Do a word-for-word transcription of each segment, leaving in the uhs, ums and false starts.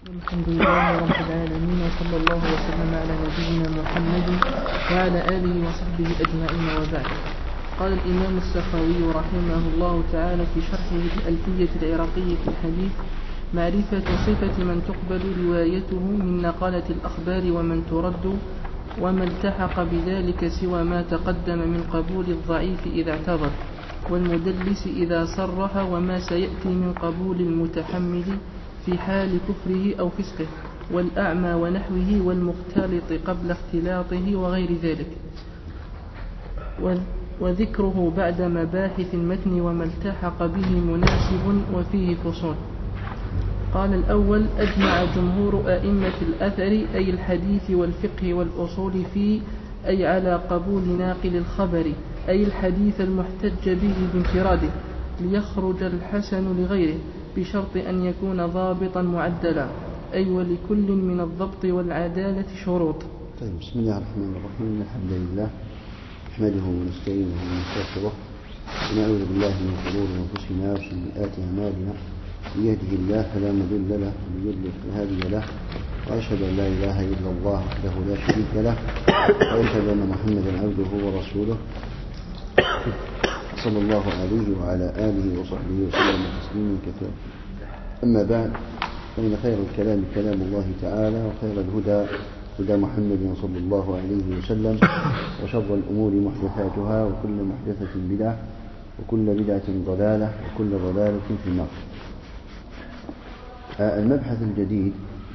الحمد لله رب العالمين، وصلى الله وسلم على نبينا محمد وعلى آله وصحبه أجمعين، وبعد. قال الإمام السخاوي رحمه الله تعالى في شرحه الألفية العراقية في الحديث: معرفة صفة من تقبل روايته من نقلة الأخبار ومن ترد، وما التحق بذلك سوى ما تقدم من قبول الضعيف إذا اعتذر، والمدلس إذا صرح، وما سيأتي من قبول المتحمل في حال كفره أو فسقه، والأعمى ونحوه، والمختلط قبل اختلاطه، وغير ذلك، وذكره بعد مباحث المتن وما التحق به مناسب وفيه فصول. قال الأول: أجمع جمهور أئمة الأثر أي الحديث والفقه والأصول فيه، أي على قبول ناقل الخبر، أي الحديث المحتج به بانفراده، ليخرج الحسن لغيره، بشرط أن يكون ضابطا معدلا، أي ولكل من الضبط والعدالة شروط. طيب، بسم الله الرحمن الرحيم. الحمد لله نحمده ونستعينه ونستغفره، ونعوذ بالله من شرور أنفسنا وسيئات أعمالنا، من يهده الله فلا مضل له ومن يضلل فلا هادي له، وأشهد أن لا إله إلا الله وحده لا شريك له، وأشهد أن محمدا عبده ورسوله صلى الله عليه وعلى آله وصحبه وسلم تسليما كثيرا. أما بعد، فإن خير الكلام كلام الله تعالى، وخير الهدى هدى محمد صلى الله عليه وسلم، وشر الأمور محدثاتها، وكل محدثة بدعة، وكل بدعة ضلالة، وكل ضلالة في النار. المبحث الجديد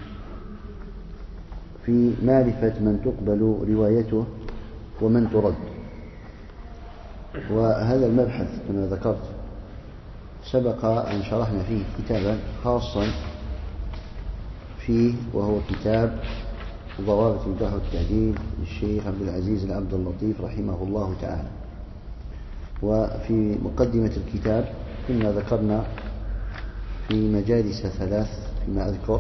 في معرفة من تقبل روايته ومن ترد. وهذا المبحث كما ذكرت سبق أن شرحنا فيه كتابا خاصا فيه، وهو كتاب ضوابط الجرح والتعديل للشيخ عبد العزيز العبد اللطيف رحمه الله تعالى. وفي مقدمة الكتاب كنا ذكرنا في مجالس ثلاث فيما أذكر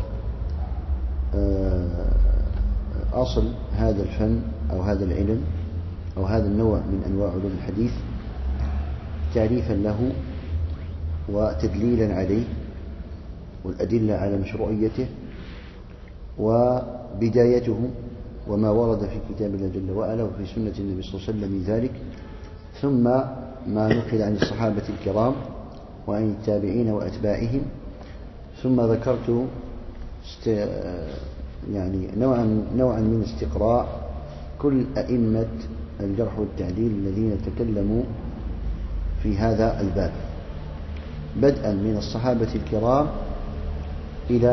أصل هذا الفن أو هذا العلم أو هذا النوع من أنواع علوم الحديث، تعريفا له وتدليلا عليه، والأدلة على مشروعيته، وبدايته وما ورد في كتاب الله جل وعلا وفي سنة النبي صلى الله عليه وسلم من ذلك، ثم ما نقل عن الصحابة الكرام وعن التابعين وأتباعهم. ثم ذكرت است... يعني نوعا نوعا من استقراء كل أئمة الجرح والتعديل الذين تكلموا في هذا الباب، بدءا من الصحابة الكرام إلى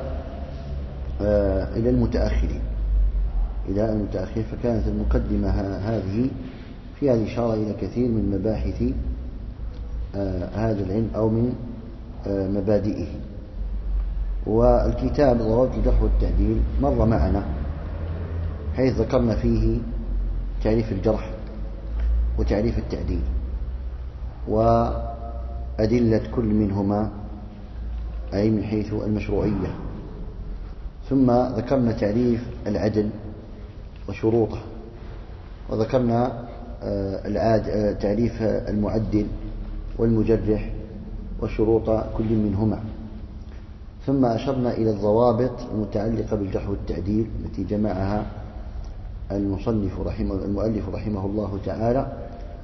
آه إلى المتأخرين إلى المتأخرين فكانت المقدمة هذه فيها الإشارة إلى كثير من مباحث آه هذا العلم أو من آه مبادئه. والكتاب ضوابط الجرح والتعديل مر معنا، حيث ذكرنا فيه تعريف الجرح وتعريف التعديل وأدلة كل منهما، أي من حيث المشروعية. ثم ذكرنا تعريف العدل وشروطه، وذكرنا تعريف المعدل والمجرح وشروط كل منهما. ثم أشرنا إلى الضوابط المتعلقة بالجرح والتعديل التي جمعها المصنف رحمه المؤلف رحمه الله تعالى،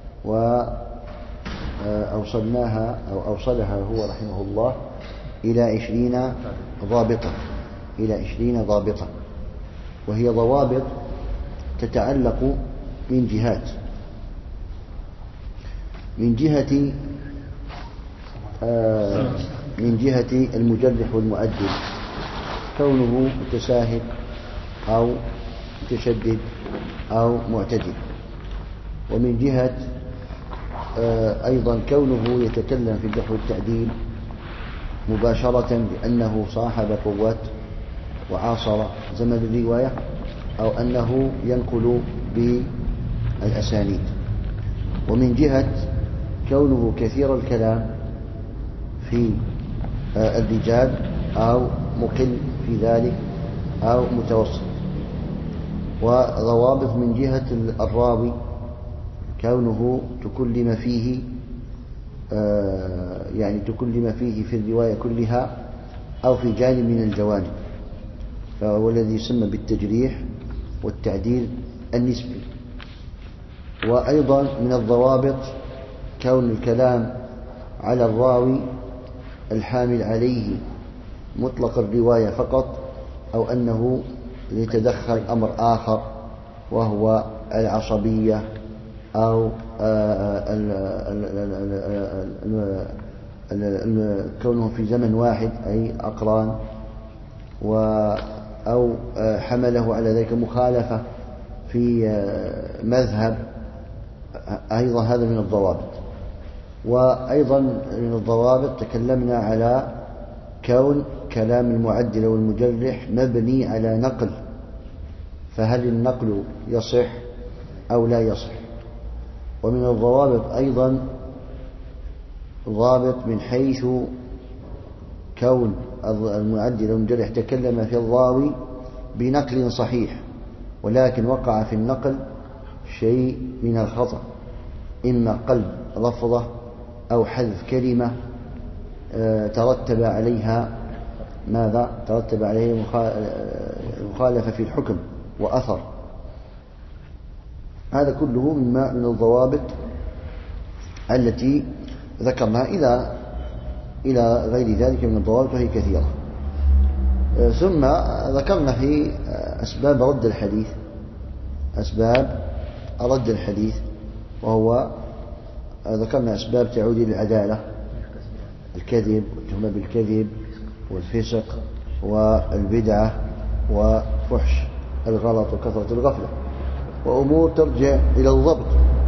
وأوصلناها أو أوصلها هو رحمه الله إلى عشرين ضابطة إلى عشرين ضابطة وهي ضوابط تتعلق من جهات من جهة من جهة المجرح والمعدل، كونه متساهل أو متشدد أو معتدل، ومن جهة أيضا كونه يتكلم في الجرح والتعديل مباشرة بأنه صاحب قوة وعاصر زمن الرواية، أو أنه ينقل بالأسانيد، ومن جهة كونه كثير الكلام في الرجال أو مقل في ذلك أو متوسط. وضوابط من جهة الراوي، كونه تكلم فيه يعني تكلم فيه في الرواية كلها أو في جانب من الجوانب، فهو الذي يسمى بالتجريح والتعديل النسبي. وأيضا من الضوابط كون الكلام على الراوي الحامل عليه مطلق الرواية فقط، أو أنه يتدخل أمر آخر وهو العصبية أو كونه في زمن واحد أي أقران، أو حمله على ذلك مخالفة في مذهب، أيضا هذا من الضوابط. وأيضا من الضوابط تكلمنا على كون كلام المعدل والمجرح مبني على نقل، فهل النقل يصح أو لا يصح. ومن الضوابط أيضا ضابط من حيث كون المعدل والمجرح تكلم في الراوي بنقل صحيح، ولكن وقع في النقل شيء من الخطأ، إما قلب لفظة أو حذف كلمة ترتب عليها ماذا؟ ترتب عليه مخالفة في الحكم وأثر. هذا كله مما من الضوابط التي ذكرناها إلى إلى غير ذلك من الضوابط، وهي كثيرة. ثم ذكرنا في أسباب رد الحديث، أسباب رد الحديث، وهو ذكرنا أسباب تعود إلى العدالة: الكذب والتهمة بالكذب والفسق والبدعة وفحش الغلط وكثرة الغفلة، وأمور ترجع إلى الضبط: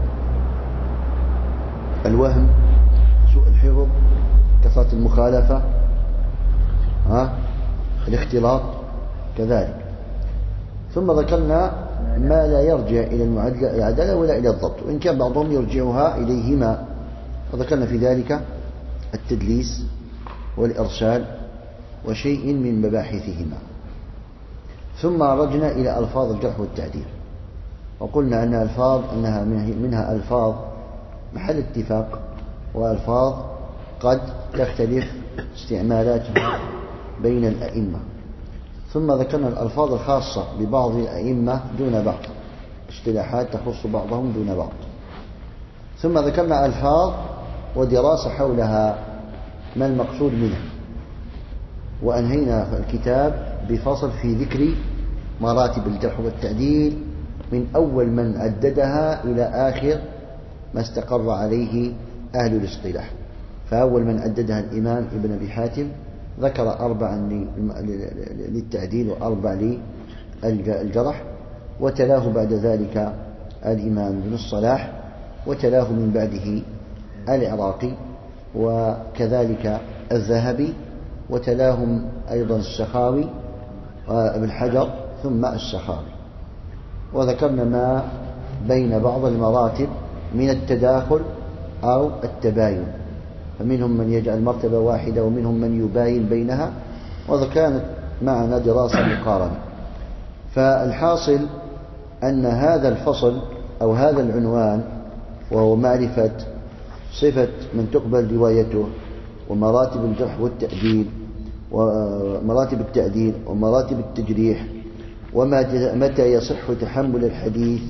الوهم، سوء الحفظ، كثرة المخالفة، ها الاختلاط كذلك. ثم ذكرنا ما لا يرجع إلى العدالة ولا إلى الضبط، وإن كان بعضهم يرجعها إليهما، وذكرنا في ذلك التدليس والإرسال وشيء من مباحثهما. ثم رجنا إلى ألفاظ الجرح والتعديل، وقلنا أن ألفاظ أنها منها ألفاظ محل اتفاق، وألفاظ قد تختلف استعمالاتها بين الأئمة. ثم ذكرنا الألفاظ الخاصة ببعض الأئمة دون بعض، اصطلاحات تخص بعضهم دون بعض. ثم ذكرنا ألفاظ ودراسة حولها ما المقصود منها، وأنهينا الكتاب بفصل في ذكر مراتب الجرح والتعديل من أول من عددها إلى آخر ما استقر عليه أهل الاصطلاح. فأول من عددها الإمام ابن أبي حاتم ذكر أربعا للتعديل وأربع للجرح، وتلاه بعد ذلك الإمام ابن الصلاح، وتلاه من بعده العراقي، وكذلك الذهبي، وتلاهم أيضا السخاوي وابن حجر، ثم السخاوي. وذكرنا ما بين بعض المراتب من التداخل أو التباين، فمنهم من يجعل مرتبة واحدة ومنهم من يباين بينها، وكانت معنا دراسة مقارنة. فالحاصل أن هذا الفصل أو هذا العنوان، وهو معرفة صفة من تقبل روايته ومراتب الجرح والتعديل ومراتب التعديل ومراتب التجريح، ومتى يصح تحمل الحديث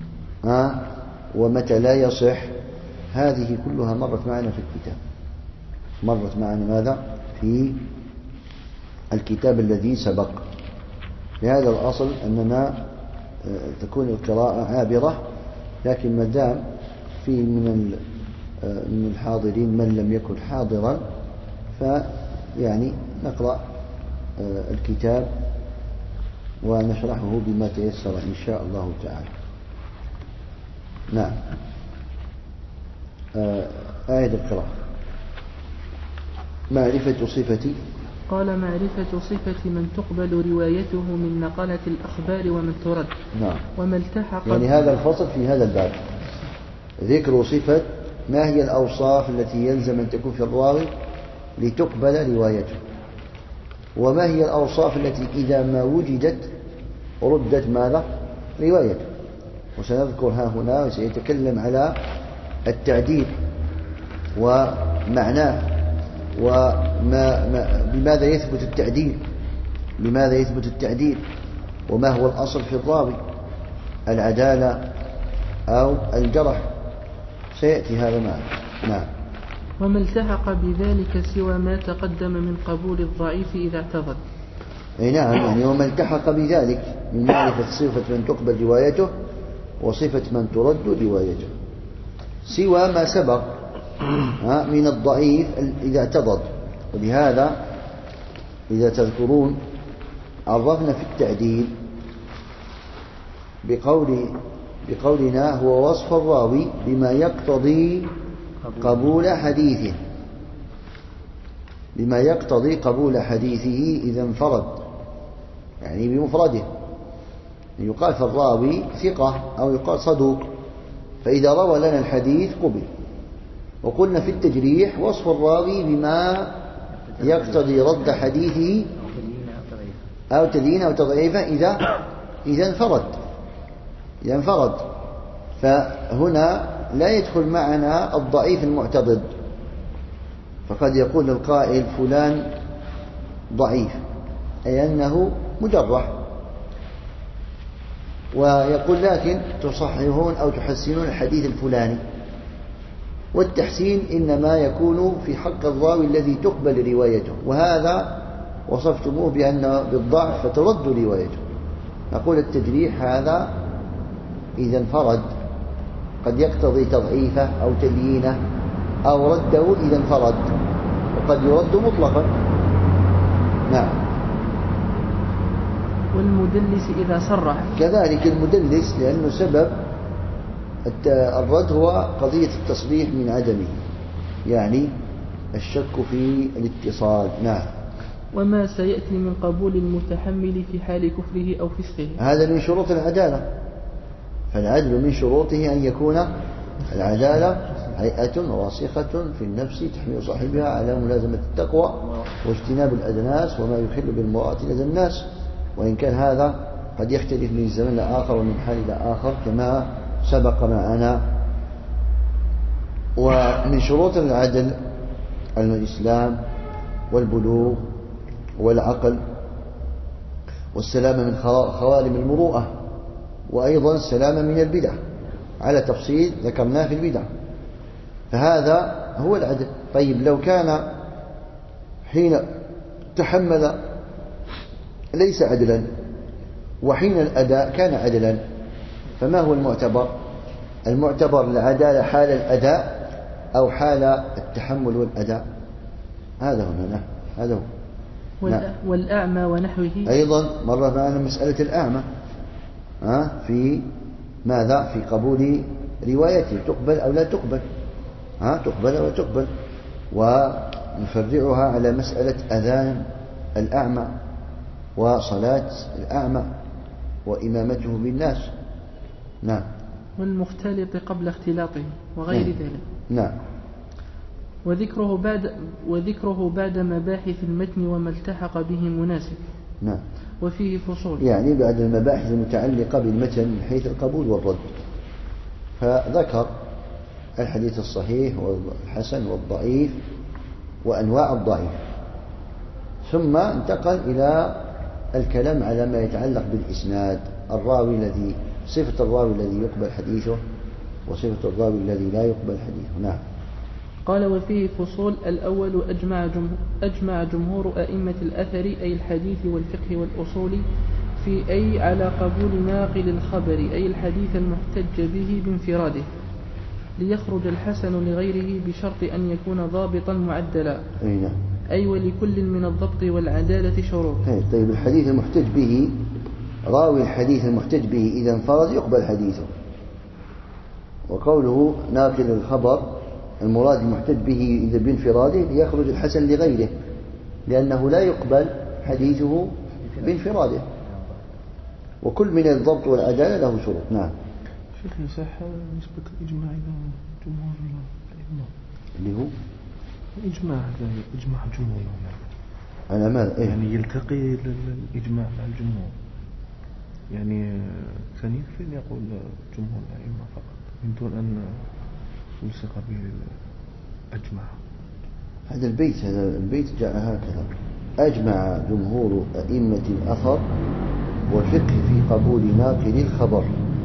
ومتى لا يصح، هذه كلها مرت معنا في الكتاب، مرت معنا ماذا؟ في الكتاب الذي سبق. لهذا الأصل أننا تكون القراءة عابرة، لكن ما دام في من من الحاضرين من لم يكن حاضرا، فيعني نقرأ الكتاب ونشرحه بما تيسر إن شاء الله تعالى. نعم. آية القراءة: معرفة صفة. قال: معرفة صفة من تقبل روايته من نقلة الأخبار ومن ترد. نعم. وما التحق، يعني هذا الفصل في هذا الباب ذكر صفة، ما هي الأوصاف التي يلزم أن تكون في الراوي لتقبل روايته، وما هي الأوصاف التي إذا ما وجدت ردت ماذا؟ روايته. وسنذكر ها هنا وسيتكلم على التعديل ومعناه، وما بماذا يثبت التعديل، لماذا يثبت التعديل، وما هو الأصل في الراوي، العدالة أو الجرح، سيأتي هذا معنا. نعم. وما التحق بذلك سوى ما تقدم من قبول الضعيف إذا اعتضد. أي نعم، يعني وما التحق بذلك من معرفة صفة من تقبل روايته وصفة من ترد روايته، سوى ما سبق من الضعيف إذا اعتضد. ولهذا إذا تذكرون عرفنا في التعديل بقول بقولنا هو وصف الراوي بما يقتضي قبول حديثه، بما يقتضي قبول حديثه إذا انفرد، يعني بمفرده. يقال في الراوي ثقة أو يقال صدوق، فإذا روى لنا الحديث قبل. وقلنا في التجريح وصف الراوي بما يقتضي رد حديثه أو تدين أو تضعيفه إذا إذا انفرد إذا انفرد فهنا لا يدخل معنا الضعيف المعتضد، فقد يقول القائل فلان ضعيف أي أنه مجرح، ويقول لكن تصححون أو تحسنون الحديث الفلاني. والتحسين إنما يكون في حق الراوي الذي تقبل روايته، وهذا وصفتموه بأن بالضعف فترد روايته. نقول التجريح هذا إذا انفرد قد يقتضي تضعيفه أو تليينه أو رده إذا انفرد، وقد يرد مطلقا. نعم. والمدلس إذا صرح كذلك المدلس، لأنه سبب الرد هو قضية التصريح من عدمه، يعني الشك في الاتصال. نعم. وما سيأتي من قبول المتحمل في حال كفره أو فسقه، هذا من شروط العدالة. فالعدل من شروطه أن يكون العدالة هيئة راسخة في النفس تحمل صاحبها على ملازمة التقوى واجتناب الأدناس وما يخل بالمرأة لدى الناس، وإن كان هذا قد يختلف من زمن لآخر ومن حال إلى آخر كما سبق معنا. ومن شروط العدل الإسلام والبلوغ والعقل والسلامة من خوالم المروءة، وأيضا السلامة من البدع على تفصيل ذكرناه في البدع، فهذا هو العدل. طيب لو كان حين تحمل ليس عدلا وحين الأداء كان عدلا، فما هو المعتبر؟ المعتبر العدالة حال الأداء أو حال التحمل والأداء. هذا هنا هذا هو. والأعمى ونحوه أيضا مرة معنا مسألة الأعمى ها في ماذا؟ في قبول روايته، تقبل أو لا تقبل، ها تقبل أو لا تقبل، ونفرعها على مسألة أذان الأعمى وصلاة الأعمى وإمامته بالناس. نعم. والمختلط قبل اختلاطه وغير نعم. ذلك. نعم. وذكره بعد وذكره بعد مباحث المتن وما التحق به مناسب. نعم. وفيه فصول، يعني بعد المباحث المتعلقة بالمتن من حيث القبول والرد، فذكر الحديث الصحيح والحسن والضعيف وأنواع الضعيف، ثم انتقل إلى الكلام على ما يتعلق بالإسناد، الراوي الذي صفة الراوي الذي يقبل حديثه وصفة الراوي الذي لا يقبل حديثه. نعم. قال وفيه فصول. الأول أجمع جمهور, أجمع جمهور أئمة الأثر أي الحديث والفقه والأصول في أي على قبول ناقل الخبر أي الحديث المحتج به بانفراده، ليخرج الحسن لغيره بشرط أن يكون ضابطا معدلا. أي نعم. أي ولكل من الضبط والعدالة شروط. طيب الحديث المحتج به، راوي الحديث المحتج به إذا انفرد يقبل حديثه، وقوله ناقل الخبر المراد المحتج به إذا بانفراده ليخرج الحسن لغيره، لأنه لا يقبل حديثه بانفراده، وكل من الضبط والعدالة له شروط. نعم. شيخ يصح نسبة الإجماع إلى جمهور الأئمة اللي هو الإجماع إجماع الجمهور على ماذا؟ إيه؟ يعني يلتقي الإجماع مع الجمهور، يعني كان يكفي أن يقول جمهور الأئمة فقط من دون أن يلصق به الأجماع. هذا البيت هذا البيت جاء هكذا أجمع جمهور أئمة الأثر والفقه في قبول ناقل الخبر.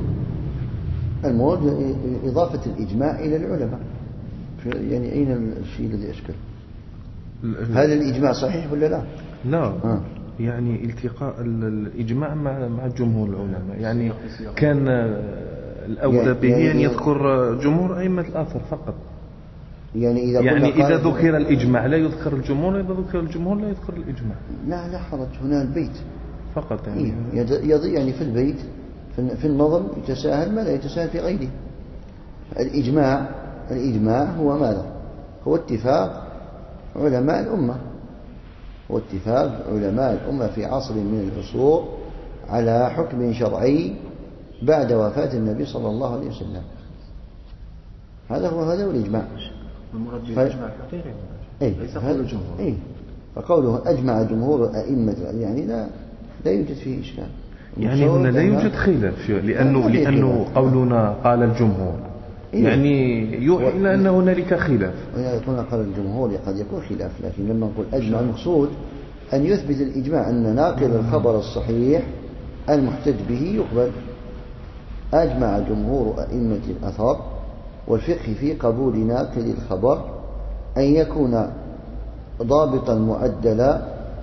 المراد إضافة الإجماع إلى العلماء. يعني أين الشيء الذي أشكل؟ هل الإجماع صحيح ولا لا؟ لا آه. يعني التقاء الإجماع مع مع جمهور العلماء، يعني كان الأولى به يعني أن يذكر جمهور أئمة الأثر فقط. يعني إذا, يعني إذا ذكر الإجماع لا يذكر الجمهور، إذا ذكر الجمهور لا يذكر الإجماع. لا لا حرج، هنا البيت فقط يعني يضيع يعني في البيت في النظم يتساهل ما لا يتساهل في غيره. الإجماع الإجماع هو ماذا؟ هو اتفاق علماء الأمة، هو اتفاق علماء الأمة في عصر من العصور على حكم شرعي بعد وفاة النبي صلى الله عليه وسلم. هذا هو هذا هو الإجماع. المراد بالإجماع الحقيقي ليس قول الجمهور. إيه، فقوله أجمع جمهور أئمة يعني لا لا يوجد فيه إشكال. يعني هنا لا يوجد خلاف، لأنه لأنه قولنا قال الجمهور إيه؟ يعني يوحي إلى أن هنالك خلاف. وإذا قلنا قال الجمهور قد يكون خلاف، لكن لما نقول أجمع المقصود أن يثبت الإجماع أن ناقل الخبر الصحيح المحتج به يقبل. أجمع جمهور أئمة الأثر والفقه في قبول ناقل الخبر أن يكون ضابطا معدلا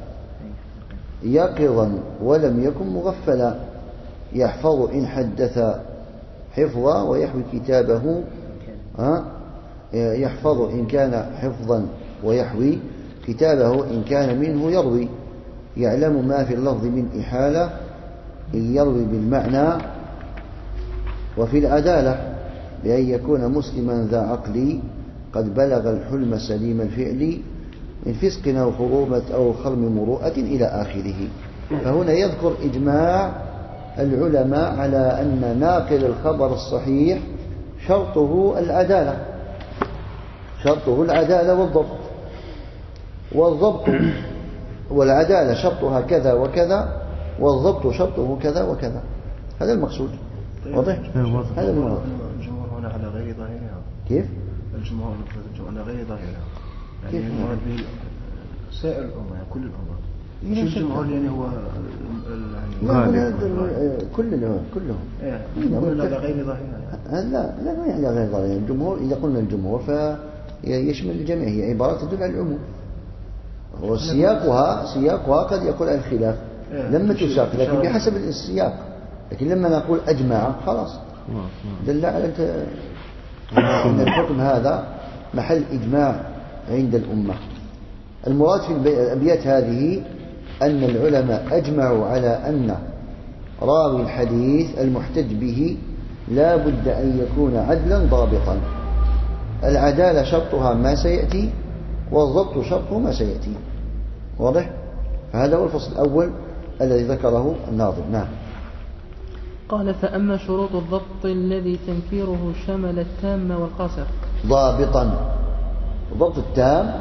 يقظا ولم يكن مغفلا، يحفظ إن حدث حفظا ويحوي كتابه ها يحفظ إن كان حفظا ويحوي كتابه إن كان منه يروي، يعلم ما في اللفظ من إحالة إن يروي بالمعنى، وفي العدالة بأن يكون مسلما ذا عقل قد بلغ الحلم سليم الفعل من فسق أو خرومة أو خرم مروءة إلى آخره. فهنا يذكر إجماع العلماء على أن ناقل الخبر الصحيح شرطه العدالة، شرطه العدالة والضبط، والضبط والعدالة شرطها كذا وكذا، والضبط شرطه كذا وكذا. هذا المقصود. واضح؟ هذا المراد. الجمهور هنا على غير ظاهرها. كيف؟ الجمهور على غير ظاهرها. يعني المراد به سائر الأمة، كل الأمة. مش الجمهور يعني هو يعني كلهم كلهم. إيه. الجمهور على غير ظاهرها. لا لا ما يعني غير ظاهرها. الجمهور إذا قلنا الجمهور فيشمل الجميع، هي عبارة تدل على العموم. وسياقها سياقها قد يقول عن الخلاف لما تساق، لكن بحسب السياق. لكن لما نقول أجمع خلاص دل على أن الحكم هذا محل إجماع عند الأمة. المراد في الأبيات هذه أن العلماء أجمعوا على أن راوي الحديث المحتج به لا بد أن يكون عدلا ضابطا. العدالة شرطها ما سيأتي، والضبط شرطه ما سيأتي. واضح؟ هذا هو الفصل الأول الذي ذكره الناظم. نعم. قال: فأما شروط الضبط الذي تنكيره شمل التام والقاصر. ضابطا، ضبط التام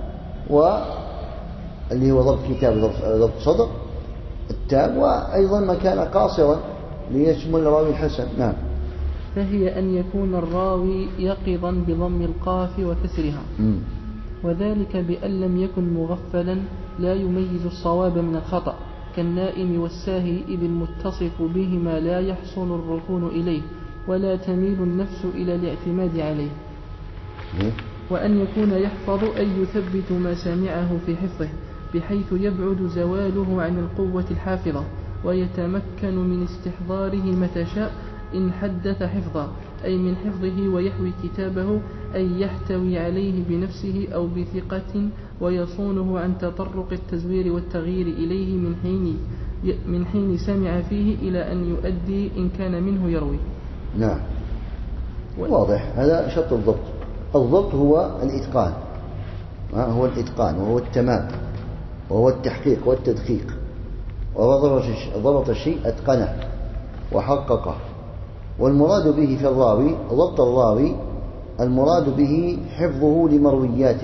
واللي هو ضبط كتاب، ضبط صدر التام، وأيضا ما كان قاصرا ليشمل راوي الحسن. نعم. فهي أن يكون الراوي يقظا بضم القاف وكسرها، م. وذلك بأن لم يكن مغفلا لا يميز الصواب من الخطأ كالنائم والساهي، إذ المتصف بهما لا يحصل الركون إليه ولا تميل النفس إلى الاعتماد عليه. م. وأن يكون يحفظ أي يثبت ما سمعه في حفظه بحيث يبعد زواله عن القوة الحافظة، ويتمكن من استحضاره متى شاء إن حدث حفظا، أي من حفظه ويحوي كتابه، أي يحتوي عليه بنفسه أو بثقة، ويصونه عن تطرق التزوير والتغيير إليه من حين من حين سمع فيه إلى أن يؤدي إن كان منه يروي. نعم. واضح. هذا شرط الضبط. الضبط هو الإتقان، هو الإتقان وهو التمام وهو التحقيق والتدقيق. وضبط الشيء أتقنه وحققه. والمراد به في الراوي ضبط الراوي، المراد به حفظه لمروياته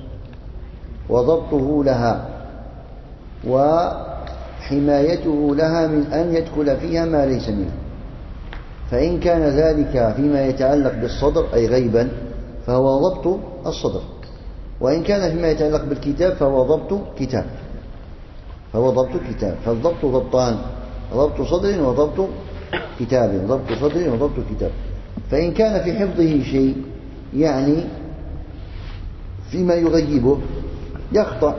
وضبطه لها وحمايته لها من أن يدخل فيها ما ليس منه. فإن كان ذلك فيما يتعلق بالصدر أي غيبا فهو ضبط الصدر، وإن كان فيما يتعلق بالكتاب فهو ضبط كتاب. فهو ضبط كتاب. فالضبط ضبطان: ضبط صدر وضبط كتاب، ضبط صدر وضبط كتاب. فإن كان في حفظه شيء يعني فيما يغيبه يخطأ،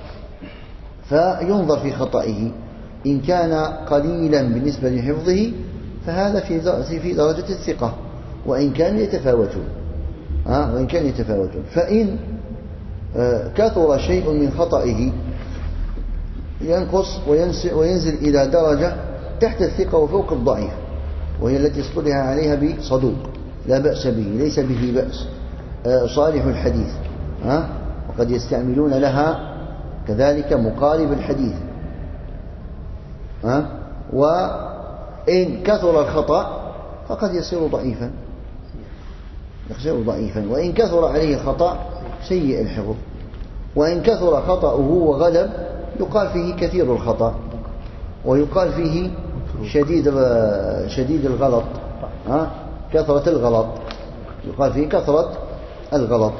فينظر في خطئه. إن كان قليلا بالنسبة لحفظه فهذا في درجة الثقة، وإن كان يتفاوتون ها وإن كان يتفاوتون فإن كثر شيء من خطئه ينقص وينزل إلى درجة تحت الثقة وفوق الضعيف، وهي التي اصطلح عليها بصدوق لا بأس به، ليس به بأس، صالح الحديث ها وقد يستعملون لها كذلك مقارب الحديث ها. وإن كثر الخطأ فقد يصير ضعيفا يصير ضعيفا وإن كثر عليه الخطأ سيء الحفظ. وإن كثر خطأه وغلب يقال فيه كثير الخطأ، ويقال فيه شديد شديد الغلط ها كثرة الغلط، يقال فيه كثرة الغلط.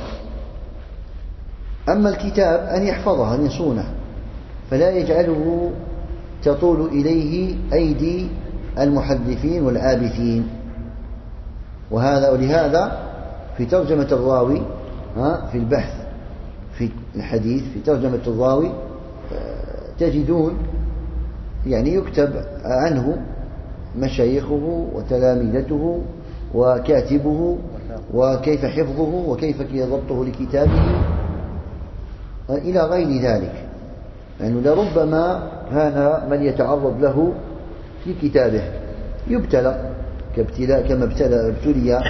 أما الكتاب أن يحفظه أن يصونه، فلا يجعله تطول إليه أيدي المحدثين والعابثين. وهذا ولهذا في ترجمة الراوي ها في البحث في الحديث في ترجمة الراوي تجدون يعني يكتب عنه مشايخه وتلامذته وكاتبه وكيف حفظه وكيف ضبطه لكتابه إلى غير ذلك، لأنه يعني لربما كان من يتعرض له في كتابه يبتلى كابتلاء كما ابتلى ابتلي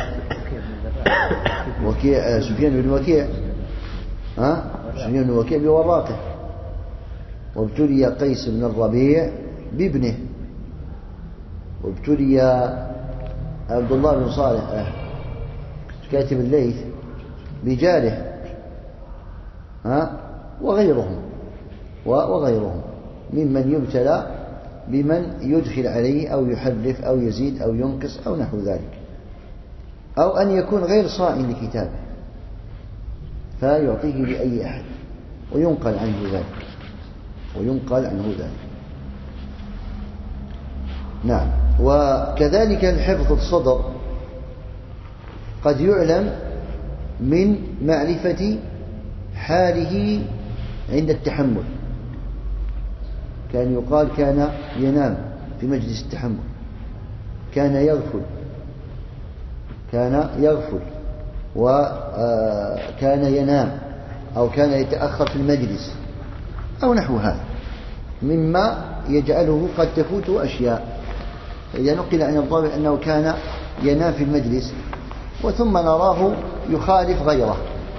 وكيع سفيان بن وكيع ها سفيان بن وكيع بوراقه، وابتلي قيس بن الربيع بابنه، وابتلي عبد الله بن صالح كاتب الليث بجاره ها وغيرهم وغيرهم ممن يبتلى بمن يدخل عليه أو يحرف أو يزيد أو ينقص أو نحو ذلك، أو أن يكون غير صائن لكتابه فيعطيه لأي أحد وينقل عنه ذلك وينقل عنه ذلك. نعم. وكذلك الحفظ الصدر قد يعلم من معرفة حاله عند التحمل. كان يقال كان ينام في مجلس التحمل، كان يغفل كان يغفل وكان ينام، أو كان يتأخر في المجلس أو نحو هذا مما يجعله قد تفوته أشياء. إذا نقل عن الضابط أنه كان ينام في المجلس وثم نراه يخالف غيره،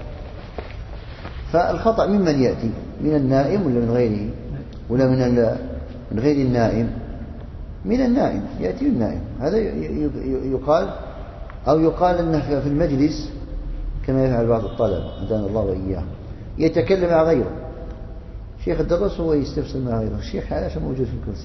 فالخطأ ممن يأتي؟ من النائم ولا من غيره؟ ولا من من غير النائم؟ من النائم، يأتي النائم. هذا يقال أو يقال أنه في المجلس كما يفعل بعض الطلبة هدانا الله وإياه يتكلم مع غيره، شيخ الدرس هو يستفسر مع غيره، الشيخ عاش موجود في الكرسي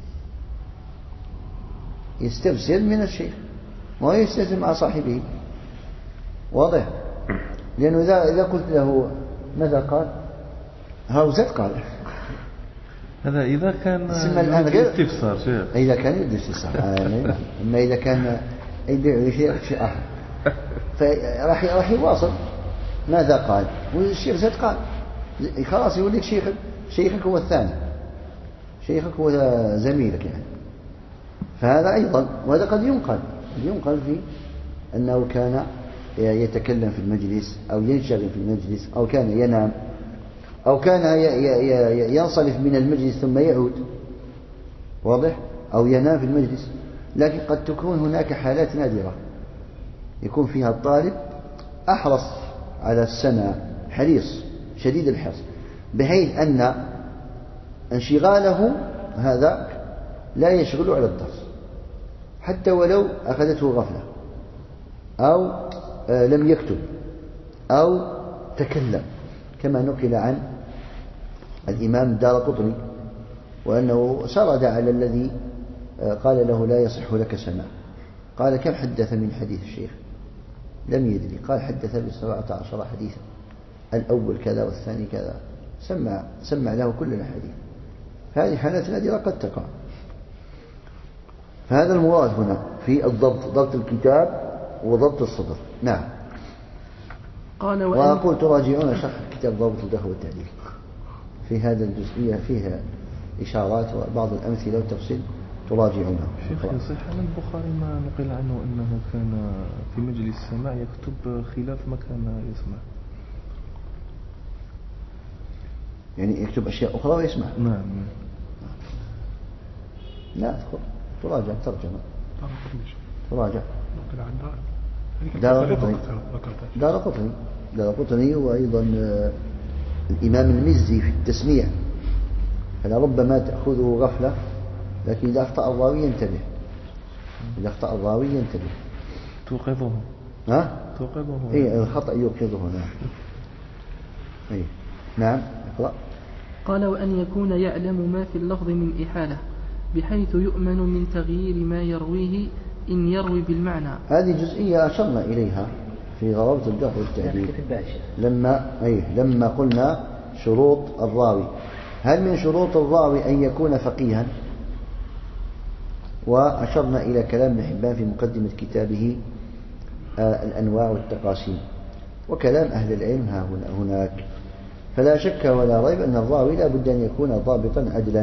يستفسر من الشيخ ما هو يستفسر مع صاحبه، واضح؟ لأنه إذا إذا قلت له ماذا قال هاوزت قال هذا إذا كان الآن غير استفسار شيخ، إذا كان يريد استفسار أما إذا كان يدعي شيء شيء آخر فراح راح يواصل ماذا قال والشيخ زاد قال خلاص يقول لك شيخك شيخك هو الثاني، شيخك هو زميلك يعني. فهذا أيضا وهذا قد ينقل ينقل في أنه كان يتكلم في المجلس أو ينشغل في المجلس أو كان ينام أو كان ينصرف من المجلس ثم يعود، واضح؟ أو ينام في المجلس. لكن قد تكون هناك حالات نادرة يكون فيها الطالب أحرص على السماع، حريص شديد الحرص، بحيث أن انشغاله هذا لا يشغل على الدرس حتى ولو أخذته غفلة أو لم يكتب أو تكلم، كما نقل عن الإمام الدارقطني وأنه سرد على الذي قال له لا يصح لك سماع، قال كم حدث من حديث الشيخ؟ لم يدري، قال حدث بسبعة عشر حديثا، الأول كذا والثاني كذا، سمع, سمع له كل الحديث هذه حالات نادرة قد تقع. فهذا المراد هنا في الضبط، ضبط الكتاب وضبط الصدر. نعم. قال وأقول تراجعون شرح كتاب ضابط الجرح والتعديل، في هذا الجزئية فيها إشارات وبعض الأمثلة والتفصيل تراجعونها. شيخ يصح أن البخاري ما نقل عنه أنه كان في مجلس السماع يكتب خلاف ما كان يسمع، يعني يكتب أشياء أخرى ويسمع. نعم. لا أذكر، تراجع ترجمة تراجع دار قطني دار قطني دار قطني وأيضا الإمام المزي في التسميع، فلربما تأخذه غفلة، لكن إذا أخطأ الراوي ينتبه، إذا أخطأ الراوي ينتبه توقظه. ها؟ توقظه. إيه الخطأ يوقظه. نعم. إيه نعم. اقرأ. قال وأن يكون يعلم ما في اللفظ من إحالة بحيث يؤمن من تغيير ما يرويه إن يروي بالمعنى. هذه جزئية أشرنا إليها في ضوابط الجرح والتعديل لما أيه لما قلنا شروط الراوي. هل من شروط الراوي أن يكون فقيها؟ وأشرنا إلى كلام ابن حبان في مقدمة كتابه آه الأنواع والتقاسيم، وكلام أهل العلم ها هناك. فلا شك ولا ريب أن الراوي لا بد أن يكون ضابطا عدلا.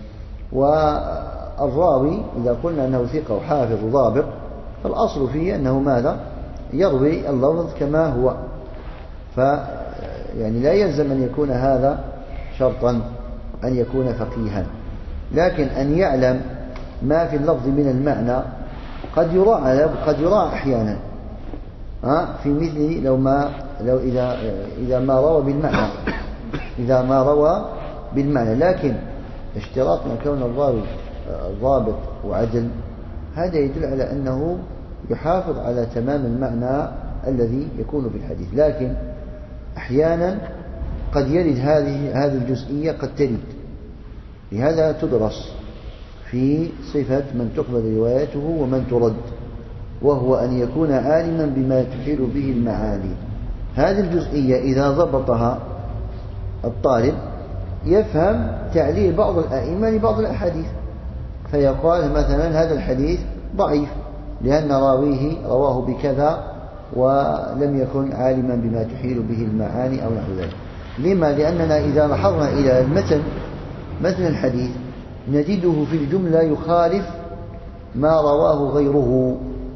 والراوي إذا قلنا أنه ثقة وحافظ وضابط فالأصل فيه أنه ماذا؟ يروي اللفظ كما هو. ف يعني لا يلزم أن يكون هذا شرطا أن يكون فقيها، لكن أن يعلم ما في اللفظ من المعنى قد يراعى قد يراعى أحيانا ها في مثل لو ما لو إذا إذا ما روى بالمعنى إذا ما روى بالمعنى لكن اشتراطنا كون الراوي ضابط وعدل هذا يدل على أنه يحافظ على تمام المعنى الذي يكون في الحديث. لكن أحيانا قد يرد هذه هذه الجزئية قد ترد، لهذا تدرس في صفة من تقبل روايته ومن ترد، وهو أن يكون عالما بما تحيل به المعاني. هذه الجزئية إذا ضبطها الطالب يفهم تعليل بعض الأئمة لبعض الأحاديث، فيقال مثلا هذا الحديث ضعيف لأن راويه رواه بكذا ولم يكن عالما بما تحيل به المعاني أو نحو ذلك. لما؟ لأننا إذا لاحظنا إلى المتن متن الحديث نجده في الجملة يخالف ما رواه غيره.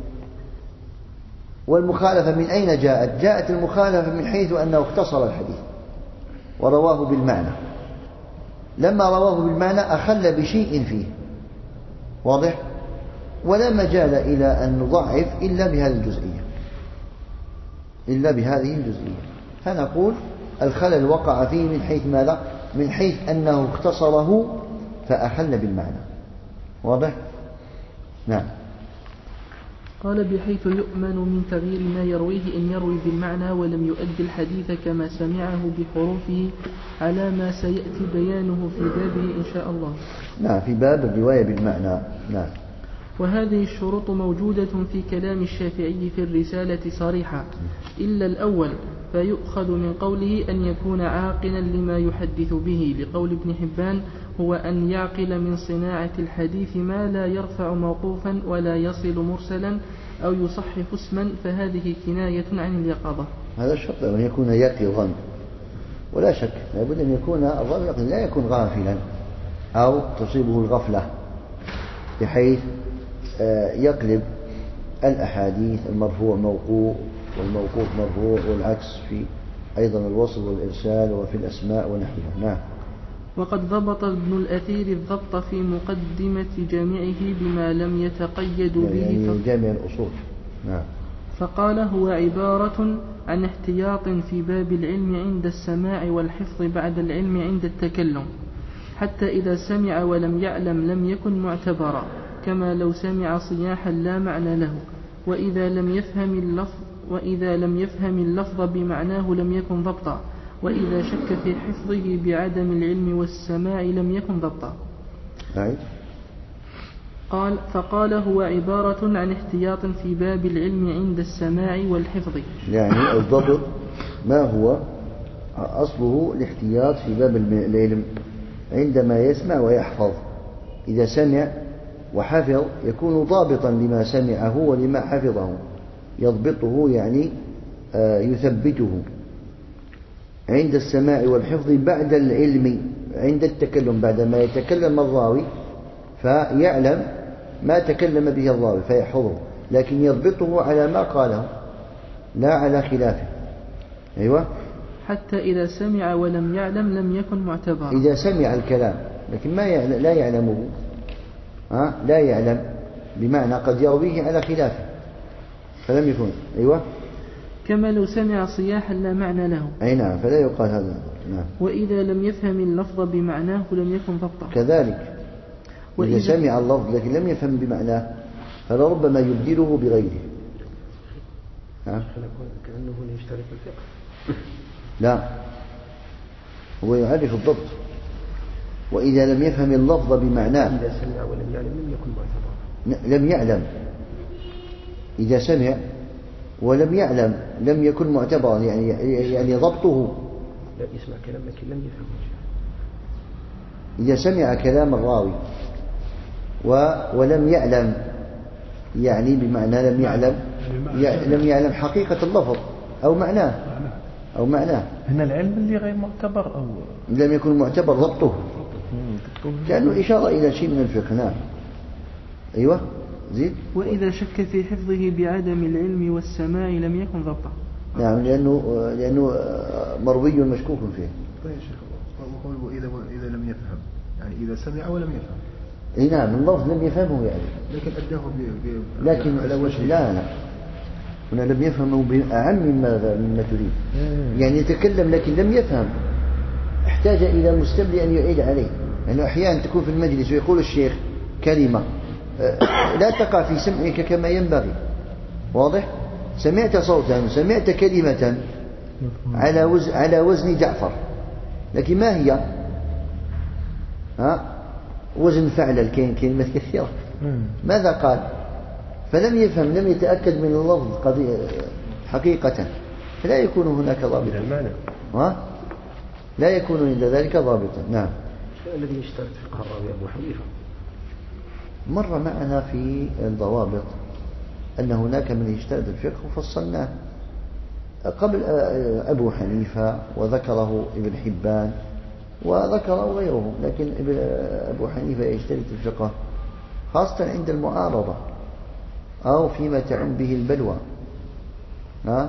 والمخالفة من أين جاءت؟ جاءت المخالفة من حيث أنه اختصر الحديث ورواه بالمعنى، لما رواه بالمعنى أخل بشيء فيه، واضح؟ ولا مجال إلى أن نضعف إلا بهذه الجزئية إلا بهذه الجزئية فنقول الخلل وقع فيه من حيث ماذا؟ من حيث أنه اختصره فأخل بالمعنى، واضح؟ نعم. قال بحيث يؤمن من تغيير ما يرويه إن يروي بالمعنى ولم يؤدي الحديث كما سمعه بحروفه على ما سيأتي بيانه في بابه إن شاء الله. نعم في باب الرواية بالمعنى. نعم. وهذه الشروط موجودة في كلام الشافعي في الرسالة صريحة إلا الأول فيؤخذ من قوله أن يكون عاقلا لما يحدث به، لقول ابن حبان هو أن يعقل من صناعة الحديث ما لا يرفع موقوفا ولا يصل مرسلا أو يصحح اسما، فهذه كناية عن اليقظة. هذا الشرط أن يكون يقظا، ولا شك لابد أن يكون الرجل لا يكون غافلا أو تصيبه الغفلة بحيث يقلب الأحاديث المرفوع موقوف والموقوف مرفوع والعكس في أيضا الوصل والإرسال وفي الأسماء ونحوها. نعم. وقد ضبط ابن الأثير الضبط في مقدمة جامعه بما لم يتقيد به يعني جامع الأصول. نعم. فقال هو عبارة عن احتياط في باب العلم عند السماع والحفظ بعد العلم عند التكلم، حتى إذا سمع ولم يعلم لم يكن معتبرا، كما لو سمع صياحا لا معنى له، وإذا لم يفهم اللفظ وإذا لم يفهم اللفظ بمعناه لم يكن ضبطا، وإذا شك في حفظه بعدم العلم والسماع لم يكن ضبطا. قال فقال هو عبارة عن احتياط في باب العلم عند السماع والحفظ. يعني الضبط ما هو أصله الاحتياط في باب العلم عندما يسمع ويحفظ. إذا سمع وحفظ يكون ضابطا لما سمعه ولما حفظه، يضبطه يعني يثبته. عند السماع والحفظ بعد العلم، عند التكلم بعدما يتكلم الراوي فيعلم ما تكلم به الراوي فيحفظه، لكن يضبطه على ما قاله لا على خلافه. أيوة. حتى إذا سمع ولم يعلم لم يكن معتبرا. إذا سمع الكلام لكن ما يعلم لا يعلمه، ها لا يعلم بمعنى قد يرويه على خلافه فلم يكن. أيوة. كما لو سمع صياحا لا معنى له. أي نعم، فلا يقال هذا. نعم. وإذا لم يفهم اللفظ بمعناه لم يكن ضبطا. كذلك إذا سمع اللفظ لكن لم يفهم بمعناه فلربما يبدله بغيره. ها؟ كأنه يشترك الفقه. لا، هو يعرف الضبط. وإذا لم يفهم اللفظ بمعناه، إذا سمع ولم يعلم لم يكن معتبرا. لم يعلم، إذا سمع ولم يعلم لم يكن معتبرا، يعني يعني ضبطه. لا يسمع كلام لكن لم يفهمه. إذا سمع كلام الراوي ولم يعلم، يعني بمعنى لم يعلم لم يعلم حقيقة اللفظ أو معناه أو معناه هنا العلم اللي غير معتبر أو لم يكن معتبر ضبطه، كأنه إشارة إلى شيء من الفقه. نعم. أيوة زيد. وإذا شك في حفظه بعدم العلم والسماع لم يكن ضبطا. نعم، لأنه لأنه مروي مشكوك فيه. طيب يا شيخ، وقوله إذا إذا لم يفهم، يعني إذا سمع ولم يفهم. اي نعم، اللفظ لم يفهمه يعني، لكن أداه ب لكن على وجه. لا لا هنا لم يفهمه بأعم مما مما تريد. يعني يتكلم لكن لم يفهم، احتاج إلى مستملي أن يعيد عليه. لأنه يعني أحيانا تكون في المجلس ويقول الشيخ كلمة لا تقع في سمعك كما ينبغي، واضح؟ سمعت صوتا، سمعت كلمة على وزن على وزن جعفر، لكن ما هي؟ ها؟ وزن فعل الكين كلمة كثيرة. ماذا قال؟ فلم يفهم، لم يتأكد من اللفظ قضية حقيقة، فلا يكون هناك ضابطا. ها؟ لا يكون عند ذلك ضابطا. نعم. الذي يشترط فقه الراوي أبو حنيفة مر معنا في الضوابط أن هناك من يشترط الفقه وفصلناه قبل أبو حنيفة وذكره ابن حبان وذكره غيره، لكن أبو حنيفة يشترط الفقه خاصة عند المعارضة أو فيما تعم به البلوى. ها؟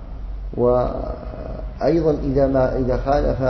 وأيضا إذا ما إذا خالف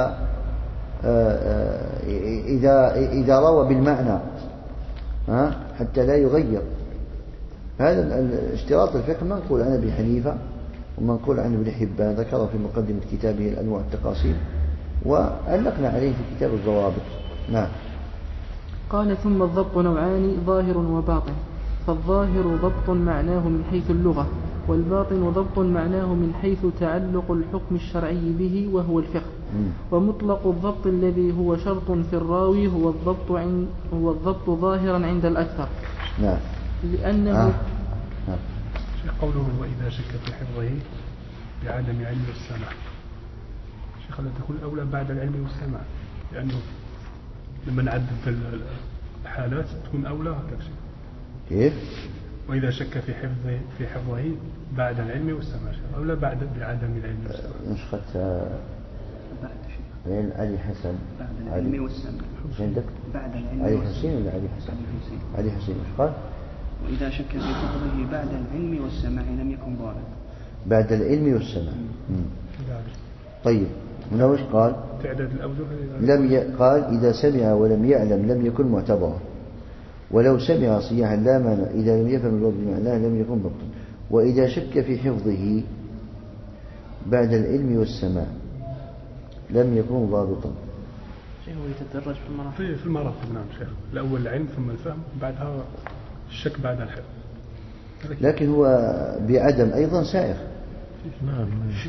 إذا إذا روى بالمعنى، ها؟ حتى لا يغير. هذا اشتراط الفقه منقول عن أبي حنيفة ومنقول عن ابن حبان، ذكره في مقدمة كتابه الأنواع التقاسيم، وعلقنا عليه في كتاب الضوابط. نعم. قال ثم الضبط نوعان، ظاهر وباطن. فالظاهر ضبط معناه من حيث اللغة، والباطن ضبط معناه من حيث تعلق الحكم الشرعي به وهو الفقه. م. ومطلق الضبط الذي هو شرط في الراوي هو الضبط عن هو الضبط ظاهرا عند الأكثر. نعم. لأنه آه. نعم. قوله وإذا شك في حفظه بعدم علم السمع، شيخ لا تكون الأولى بعد العلم والسمع، لأنه لما نعدل في الحالات تكون أولى هكذا. كيف؟ وإذا شك في حفظه في حفظه بعد العلم والسمع، أولى بعد بعدم العلم والسمع. نسخة بين علي حسن بعد العلم والسمع. عندك؟ بعد العلم علي حسين ولا علي حسن؟ علي حسين. ايش قال؟ وإذا شك في حفظه بعد العلم والسمع لم يكن ضابط. بعد العلم والسمع. طيب هنا وش قال؟ تعداد الأوجه. لم ي... قال إذا سمع ولم يعلم لم يكن معتبرا، ولو سمع صياحا لا مانع إذا لم يفهم اللفظ بمعناه لم يكن ضبطا. وإذا شك في حفظه بعد العلم والسماع لم يكن ضابطا. شيء هو يتدرج في المراتب. في في المراتب. نعم شيخ، الأول العلم ثم الفهم بعدها الشك بعد الحفظ. لكن هو بعدم أيضا سائغ. نعم.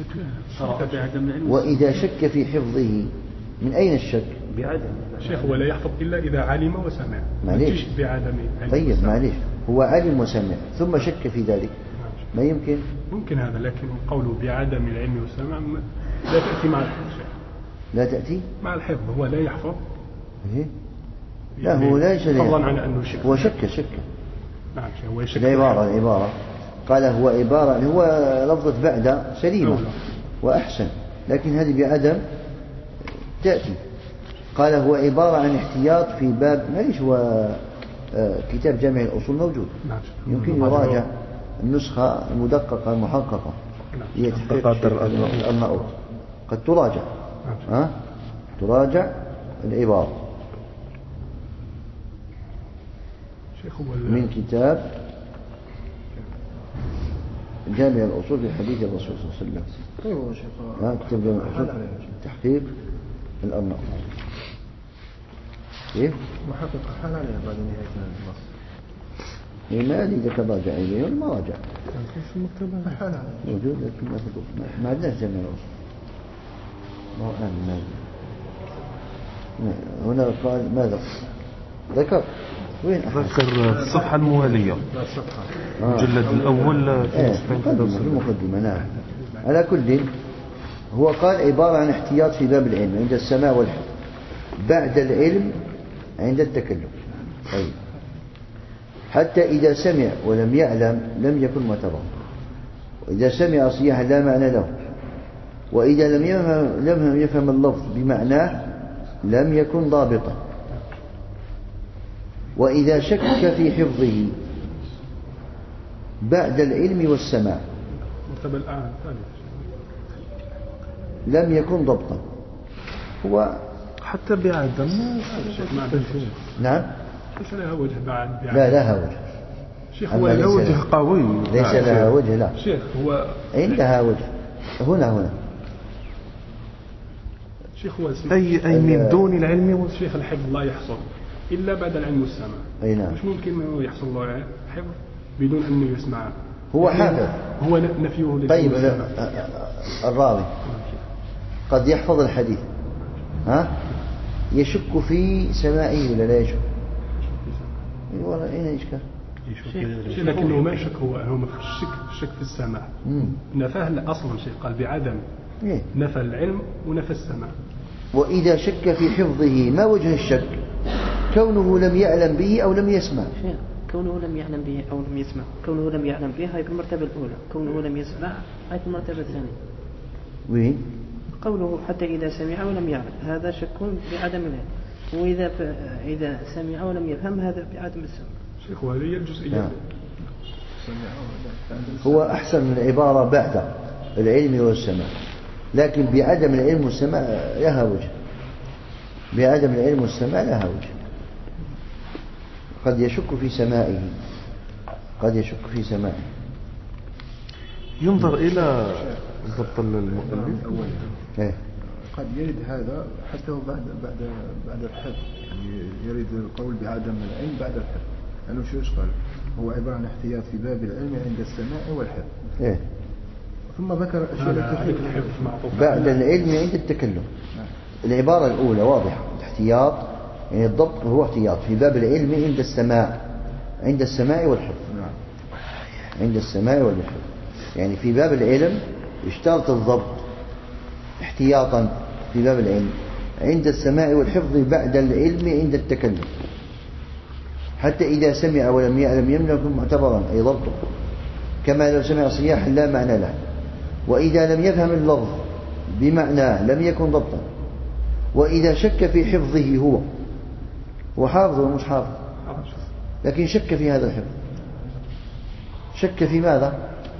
وإذا شك في حفظه من أين الشك؟ بعدم. شيخ ولا يحفظ إلا إذا علم وسمع. معليش. بعدم. طيب معليش، هو علم وسمع ثم شك في ذلك، ما يمكن؟ ممكن هذا، لكن قوله بعدم العلم والسمع لا تأتي مع الحفظ. لا تأتي مع الحفظ، هو لا يحفظ إيه؟ لا هو ليس فضلا عن أنه شك هو شك شك نعم هو شك العبارة العبارة قال هو عبارة هو لفظة بعد سليمة وأحسن، لكن هذه بعدم تأتي. قال هو عبارة عن احتياط في باب ليش هو آه كتاب جامع الأصول موجود، يمكن يراجع النسخة المدققة المحققة هي تحقيق الأرناؤوط قد تراجع ها تراجع العبارة من كتاب جامع الأصول في حديث الرسول صلى الله عليه وسلم. ايوه شيخ ها كتاب جامع الأصول تحقيق الأرناؤوط كيف؟ محقق حال عليها بعد نهاية النص. إيه ما أدري إذا كان راجع إليه ولا ما راجع. في المكتبة حال عليها موجود لكن ما ما عندناش جامع الأصول. ما هو أنا ما هنا قال ماذا؟ ذكر وين ذكر الصفحة الموالية المجلد آه. الأول إيه مقدمة المقدمة نعم. على كل هو قال عبارة عن احتياط في باب العلم عند السماع والحفظ بعد العلم عند التكلم. طيب حتى إذا سمع ولم يعلم لم يكن معتبرا، وإذا سمع صياحا لا معنى له، وإذا لم يفهم, لم يفهم اللفظ بمعناه لم يكن ضابطا، وإذا شك في حفظه بعد العلم والسماع لم يكن ضبطا. هو حتى بعدم نعم ليس لها وجه بعد لا لها وجه شيخ هو لها وجه قوي ليس لها وجه لا شيخ هو عندها وجه هنا هنا شيخ هو أي أي من دون العلم والشيخ الحفظ لا يحصل إلا بعد العلم والسماع. أي نعم. مش ممكن أنه يحصل له حفظ بدون أنه يسمع. هو حافظ هو نفيه. طيب الراوي قد يحفظ الحديث ها يشك في سماعه ولا لا يشك؟ والله أين إشكال؟ شيء لكنه ما شك هو هو الشك الشك في السماع نفاه أصلا شيء قال بعدم إيه؟ نفى العلم ونفى السماع. وإذا شك في حفظه ما وجه الشك؟ كونه لم يعلم به أو لم يسمع. كونه لم يعلم به أو لم يسمع، كونه لم يعلم به هاي في المرتبة الأولى، كونه لم يسمع هاي في المرتبة الثانية. وين؟ قوله حتى إذا سمع ولم يعلم هذا شك بعدم العلم، وإذا ف... إذا سمع ولم يفهم هذا بعدم السمع. شيخ هذه الجزئية هو أحسن من عبارة بعد العلم والسماع، لكن بعدم العلم والسماع لها وجه. بعدم العلم والسماع لها وجه. قد يشك في سمائه قد يشك في سمائه ينظر إلى ضبط المؤلف. إيه؟ قد يرد هذا حتى بعد بعد بعد الحفظ، يعني يرد القول بعدم العلم بعد الحفظ، لأنه شو قال هو عبارة عن احتياط في باب العلم عند السماع والحفظ. إيه؟ ثم ذكر أشياء بعد العلم عند التكلم. العبارة الأولى واضحة احتياط يعني الضبط هو احتياط في باب العلم عند السماع عند السماع والحفظ. عند السماع والحفظ يعني في باب العلم اشترط الضبط احتياطا في باب العلم عند السماع والحفظ بعد العلم عند التكلم، حتى إذا سمع ولم يعلم لم يكن معتبرا أي ضبطه، كما لو سمع صياحا لا معنى له، وإذا لم يفهم اللفظ بمعنى لم يكن ضبطا، وإذا شك في حفظه هو وحافظ ومش حافظ لكن شك في هذا الحفظ. شك في ماذا؟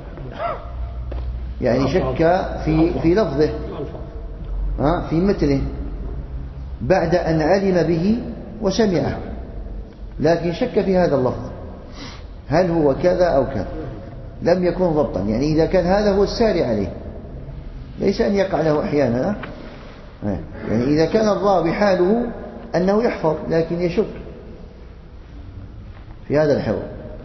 يعني شك في في لفظه ها في متنه بعد أن علم به وسمعه، لكن شك في هذا اللفظ هل هو كذا أو كذا لم يكن ضبطا. يعني إذا كان هذا هو الساري عليه ليس أن يقع له أحيانا، يعني إذا كان الراوي حاله أنه يحفظ لكن يشك في هذا الحفظ،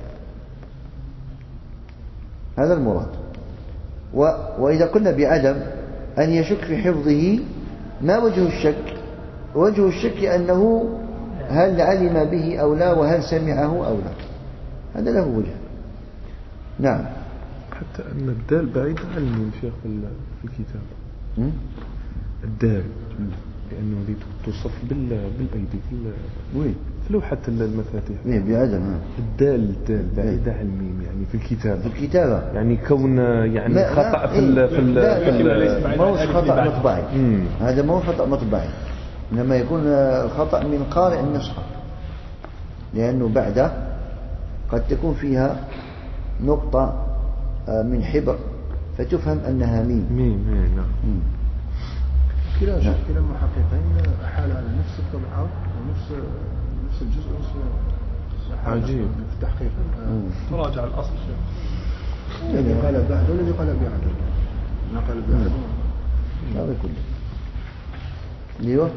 هذا المراد. و... وإذا قلنا بعدم أن يشك في حفظه ما وجه الشك؟ وجه الشك أنه هل علم به أو لا وهل سمعه أو لا، هذا له وجه. نعم. حتى أن الدال بعيد عن المنشأ في الكتاب. الدال لأنه دي توصف بال بالأيدي في وين في لوحة المفاتيح. إيه بعدم الدال الدال بعيدة عن الميم يعني في الكتابة. في الكتابة يعني كون يعني خطأ في ال في ال ما هو خطأ مطبعي. هذا ما هو خطأ مطبعي، إنما يكون الخطأ من قارئ النسخة، لأنه بعده قد تكون فيها نقطة من حبر فتفهم أنها ميم. ميم نعم. كلا شيء كلا المحققين أحال على نفس الطبعة ونفس نفس الجزء نفس عجيب في التحقيق. تراجع الأصل الذي قال بعد والذي قال بعد ما قال بعد هذا كله. ايوه.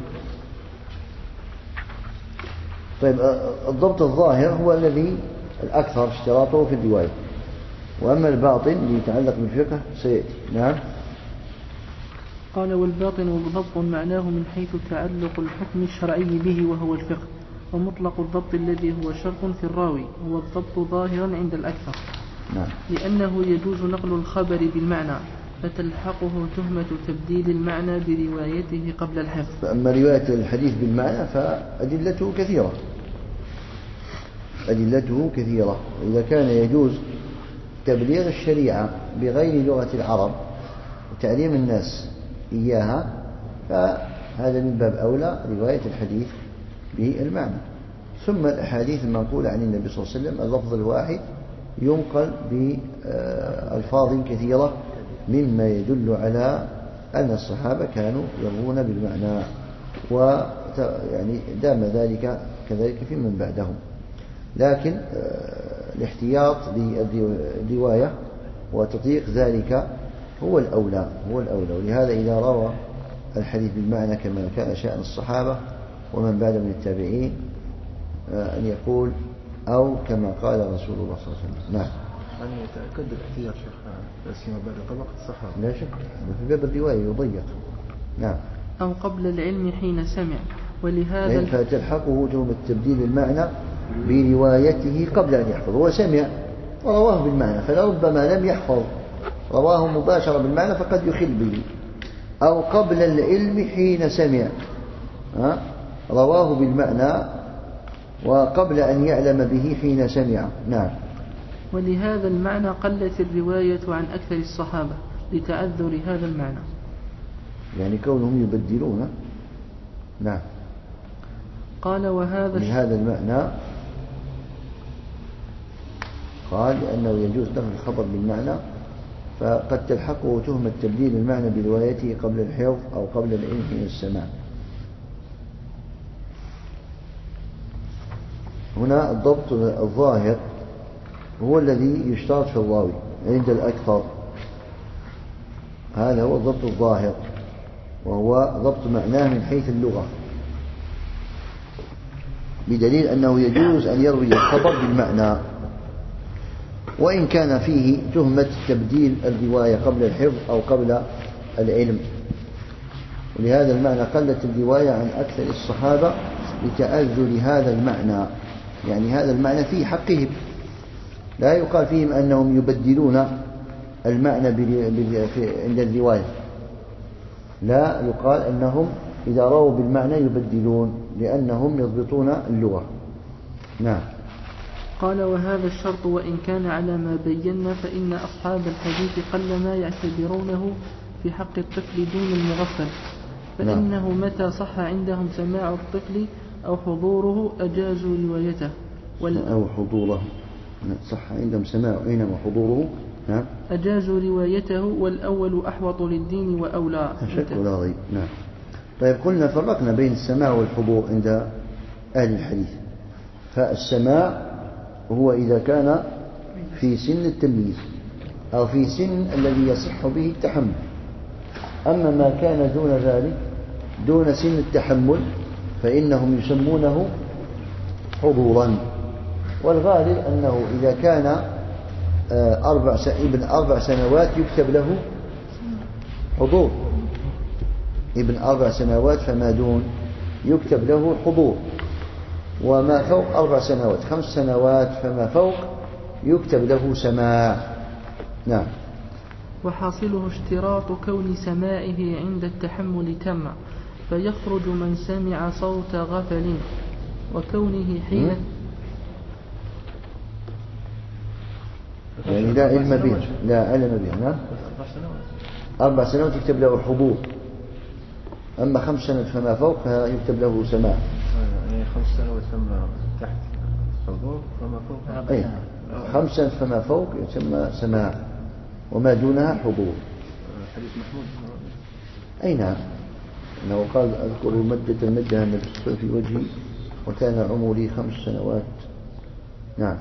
طيب الضبط الظاهر هو الذي الأكثر اشتراطه في الرواية، وأما الباطن اللي يتعلق بالفقه سيأتي. نعم. قال والباطن ضبط معناه من حيث تعلق الحكم الشرعي به وهو الفقه، ومطلق الضبط الذي هو شرط في الراوي هو الضبط ظاهرا عند الأكثر. نعم. لأنه يجوز نقل الخبر بالمعنى فتلحقه تهمة تبديل المعنى بروايته قبل الحفظ. فأما رواية الحديث بالمعنى فأدلته كثيرة أدلته كثيرة إذا كان يجوز تبليغ الشريعة بغير لغة العرب وتعليم الناس إياها، فهذا من باب أولى رواية الحديث بالمعنى. ثم الأحاديث المنقولة عن النبي صلى الله عليه وسلم اللفظ الواحد ينقل بألفاظ كثيرة مما يدل على أن الصحابة كانوا يروون بالمعنى، ويعني دام ذلك كذلك في من بعدهم. لكن الاحتياط للرواية وتطبيق ذلك هو الأولى هو الأولى ولهذا إذا روى الحديث بالمعنى كما كان شأن الصحابة ومن بعد من التابعين أن يقول أو كما قال رسول الله صلى الله عليه وسلم. نعم. يعني يتأكد الاحتياط شيخ لاسمه بعد طبقة الصحابة لا شك في باب الرواية يضيق. نعم. أو قبل العلم حين سمع، ولهذا فتلحقه تهمة تبديل المعنى بروايته قبل أن يحفظ. هو سمع ورواه بالمعنى فلربما لم يحفظ، رواه مباشرة بالمعنى فقد يخل به. أو قبل العلم حين سمع، ها؟ رواه بالمعنى وقبل أن يعلم به حين سمع. نعم. ولهذا المعنى قلت الرواية عن أكثر الصحابة لتعذر هذا المعنى، يعني كونهم يبدلون. نعم. قال وهذا لهذا المعنى قال لأنه يجوز نقل الخبر بالمعنى فقد تلحقه تهمة تبديل المعنى بروايته قبل الحفظ أو قبل العلم من السماع. هنا الضبط الظاهر هو الذي يشترط في الراوي عند الأكثر، هذا هو الضبط الظاهر، وهو ضبط معناه من حيث اللغة، بدليل أنه يجوز أن يروي الخبر بالمعنى وإن كان فيه تهمة تبديل الرواية قبل الحفظ أو قبل العلم. ولهذا المعنى قلت الرواية عن أكثر الصحابة لتأذر هذا المعنى، يعني هذا المعنى في حقهم، لا يقال فيهم أنهم يبدلون المعنى عند الرواية، لا يقال أنهم إذا رووا بالمعنى يبدلون لأنهم يضبطون اللغة. نعم. قال وهذا الشرط وإن كان على ما بينا فإن أصحاب الحديث قلما يعتبرونه في حق الطفل دون المغفل، فإنه نعم. متى صح عندهم سماع الطفل أو حضوره أجازوا روايته وال... أو حضوره صح عندهم سماع إنما حضوره نعم أجازوا روايته والأول أحوط للدين وأولى. شك ولا ريب. نعم. طيب قلنا فرقنا بين السماع والحضور عند أهل الحديث. فالسماع هو إذا كان في سن التمييز أو في سن الذي يصح به التحمل. أما ما كان دون ذلك دون سن التحمل فإنهم يسمونه حضورا، والغالب أنه إذا كان أربع ابن أربع سنوات يكتب له حضور، ابن أربع سنوات فما دون يكتب له حضور، وما فوق أربع سنوات خمس سنوات فما فوق يكتب له سماع. نعم. وحاصله اشتراط كون سماعه عند التحمل تم، فيخرج من سمع صوت غفل وكونه حين يعني لا علم به لا علم به نعم أربع سنوات يكتب له حضور، أما خمس سنوات فما فوق فيكتب له سماع. يعني خمس سنوات فما تحت حضور فما فوق أي خمس سنوات فما فوق يسمى سماع وما دونها حضور. حديث محمود أي نعم، أنه قال أذكر مدة المدة النبي في وجهي وكان عمري خمس سنوات. نعم.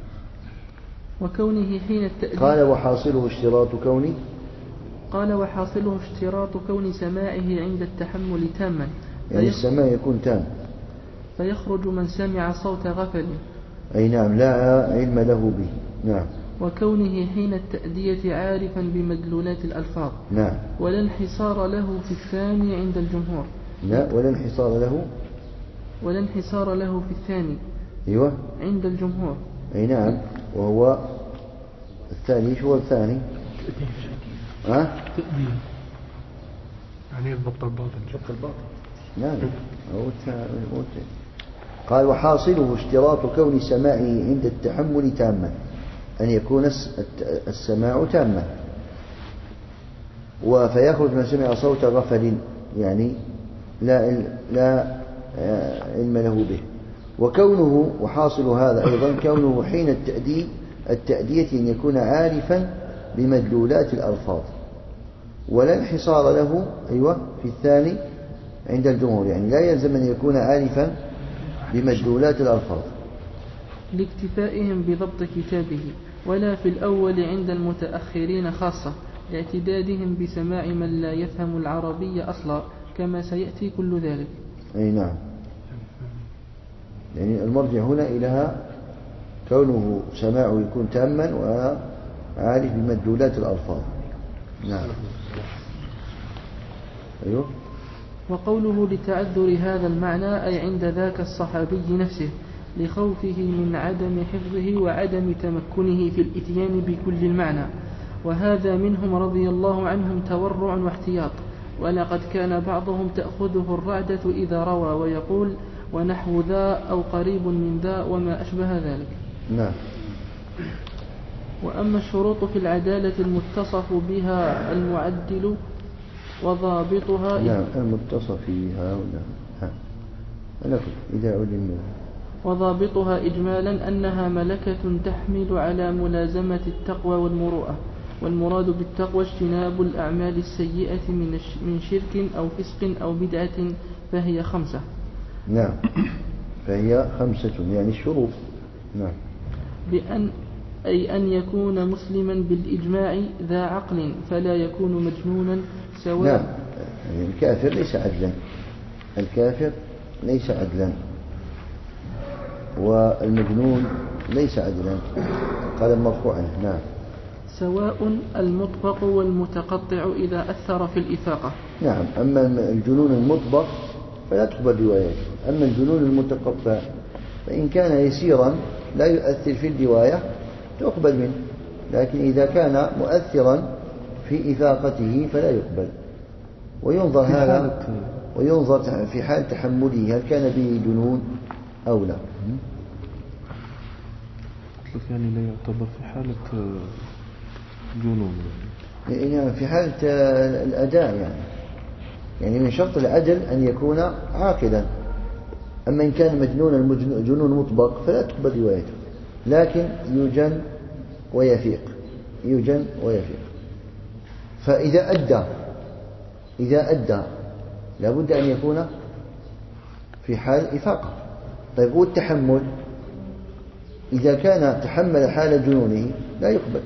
وكونه حين التأديب قال وحاصله اشتراط كوني قال وحاصله اشتراط كون سماعه عند التحمل تاما، يعني السماع يكون تام. فيخرج من سمع صوت غفل. أي نعم لا علم له به. نعم. وكونه حين التأدية عارفا بمدلولات الألفاظ. نعم. ولا انحصار له في الثاني عند الجمهور. لا ولا انحصار له ولا انحصار له في الثاني أيوة عند الجمهور. أي نعم، وهو الثاني شو الثاني؟ ها؟ تأدية يعني الضبط الباطن. ضبط الباطن. نعم. قال وحاصله اشتراط كون سماعه عند التحمل تاما، أن يكون السماع تاما. فيخرج من سمع صوت غفل يعني لا لا علم له به. وكونه وحاصل هذا أيضا كونه حين التأدية التأدية أن يكون عارفا بمدلولات الألفاظ، ولا انحصار له أيوة في الثاني عند الجمهور، يعني لا يلزم أن يكون عارفا بمدلولات الألفاظ لاكتفائهم بضبط كتابه، ولا في الأول عند المتأخرين خاصة لاعتدادهم بسماع من لا يفهم العربية أصلا كما سيأتي كل ذلك. أي نعم، يعني المرجع هنا إلى كونه سماعه يكون تاما وعارف بمدلولات الألفاظ. نعم. أيوه. وقوله لتعذر هذا المعنى أي عند ذاك الصحابي نفسه لخوفه من عدم حفظه وعدم تمكنه في الإتيان بكل المعنى، وهذا منهم رضي الله عنهم تورع واحتياط. ولقد كان بعضهم تأخذه الرعدة إذا روى ويقول ونحو ذا أو قريب من ذا وما أشبه ذلك. نعم. وأما الشروط في العدالة المتصف بها المعدل وضابطها نعم المتصف فيها ولا إذا علم وضابطها إجمالا أنها ملكة تحمل على ملازمة التقوى والمروءة، والمراد بالتقوى اجتناب الأعمال السيئة من شرك أو فسق أو بدعة، فهي خمسة. نعم فهي خمسة يعني الشروط. نعم. بأن أي أن يكون مسلما بالإجماع ذا عقل فلا يكون مجنونا سواء. نعم يعني الكافر ليس عدلا، الكافر ليس عدلا والمجنون ليس عدلا، قال مرفوعا. نعم. سواء المطبق والمتقطع إذا أثر في الإفاقة. نعم. أما الجنون المطبق فلا تقبل روايته، أما الجنون المتقطع فإن كان يسيرا لا يؤثر في الرواية تقبل منه، لكن إذا كان مؤثرا في إفاقته فلا يقبل. وينظر هذا وينظر في حال تحمله هل كان به جنون أو لا. يعني لا يعتبر في حالة جنون، يعني في حالة الأداء، يعني يعني من شرط العدل أن يكون عاقلا. أما إن كان مجنون جنون مطبق فلا تقبل روايته، لكن يجن ويفيق يجن ويفيق. فإذا أدى إذا أدى لابد أن يكون في حال إفاقة. طيب والتحمل إذا كان تحمل حال جنونه لا يقبل.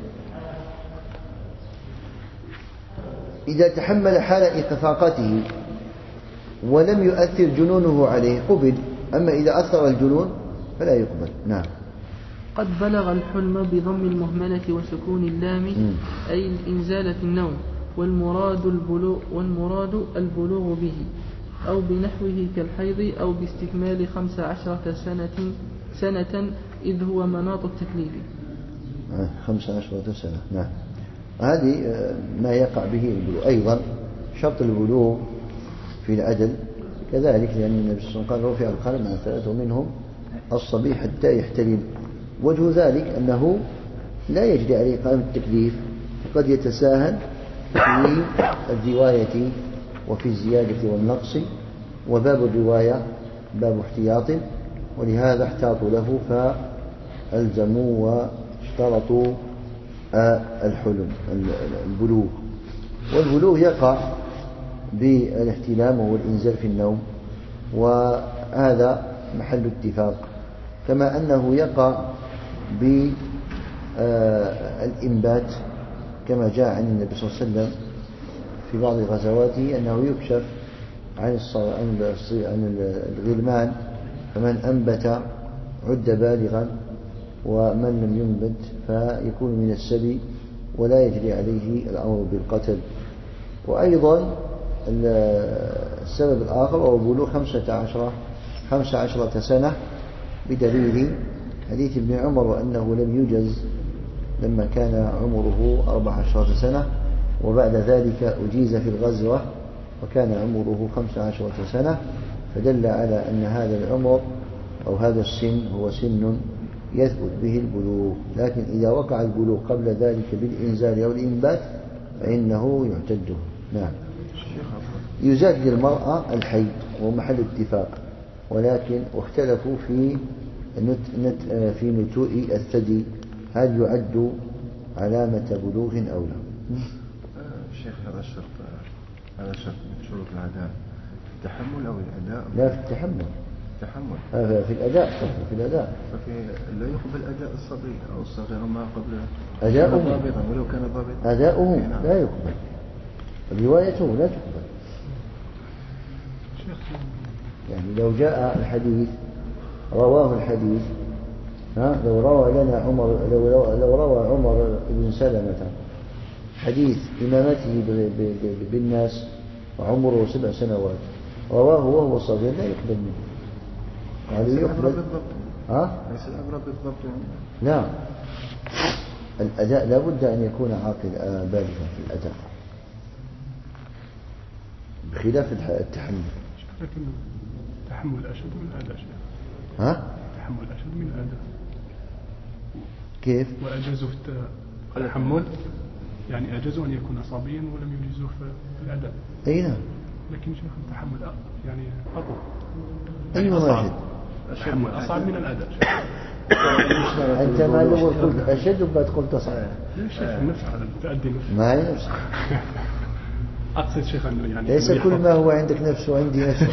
إذا تحمل حال إفاقته ولم يؤثر جنونه عليه قبل، أما إذا أثر الجنون فلا يقبل. نعم. قد بلغ الحلم بضم المهملة وسكون اللام م. أي الإنزال في النوم، والمراد البلوغ, والمراد البلوغ به أو بنحوه كالحيض أو باستكمال خمس عشرة سنة سنة إذ هو مناط التكليف. خمس عشرة سنة. نعم. هذه ما يقع به البلوغ. أيضا شرط البلوغ في العدل كذلك لأن النبي صلى الله عليه وسلم قال رفع القلم عن ثلاثة ومنهم الصبي حتى يحتلم. وجه ذلك أنه لا يجري عليه قلم التكليف، فقد يتساهل في الرواية وفي الزيادة والنقص، وباب الرواية باب احتياط، ولهذا احتاطوا له فألزموا واشترطوا الحلم البلوغ. والبلوغ يقع بالاحتلام وهو الإنزال في النوم، وهذا محل اتفاق، كما أنه يقع بالإنبات كما جاء عن النبي صلى الله عليه وسلم في بعض غزواته أنه يكشف عن عن الغلمان، فمن أنبت عد بالغا، ومن لم ينبت فيكون من السبي ولا يجري عليه الأمر بالقتل. وأيضا السبب الآخر هو بلوغ خمسة عشر خمسة عشرة سنة، بدليل حديث ابن عمر وأنه لم يجز لما كان عمره أربع عشرة سنة، وبعد ذلك أجيز في الغزوة وكان عمره خمس عشرة سنة، فدل على أن هذا العمر أو هذا السن هو سن يثبت به البلوغ. لكن إذا وقع البلوغ قبل ذلك بالإنزال أو الإنبات فإنه يعتد. نعم. يزاد للمرأة الحيض ومحل اتفاق، ولكن واختلفوا في نت نت في نتوء الثدي، هل يعد علامة بلوغ أو لا؟ الشيخ هذا الشرط هذا شرط من شروط العداء، التحمل أو الأداء؟ لا، في التحمل. التحمل في الأداء في الأداء ففي لا يقبل أداء الصغير أو الصغير ما قبل أداؤه ضابطا ولو كان ضابطا، أداؤه لا يقبل، روايته لا تقبل. يعني لو جاء الحديث رواه الحديث ها لو روى لنا عمر لو, لو روى عمر بن سلمة حديث إمامته بالناس وعمره سبع سنوات رواه وهو صغير لا يقبل منه. هذا يقبل ها ليس الأمر بالضبط. لا، الأداء لا بد أن يكون عاقل بالغا في الأداء بخلاف التحمل. لكن التحمل أشد من الأداء. ها؟ التحمل أشد من الأداء. كيف؟ وأجازوا في التحمل، يعني أجازوا أن يكون صبيا ولم يجيزوه في الأداء. أي نعم. لكن شيخ التحمل يعني أقوى. أي واحد؟ التحمل أصعب من الأداء. أنت ما لو قلت أشد وبعد قلت أصعب. لا شيخ النفس على تأدي نفس. ما هي نفس. أقصد شيخ أنه يعني ليس كل ما هو عندك نفس وعندي نفس.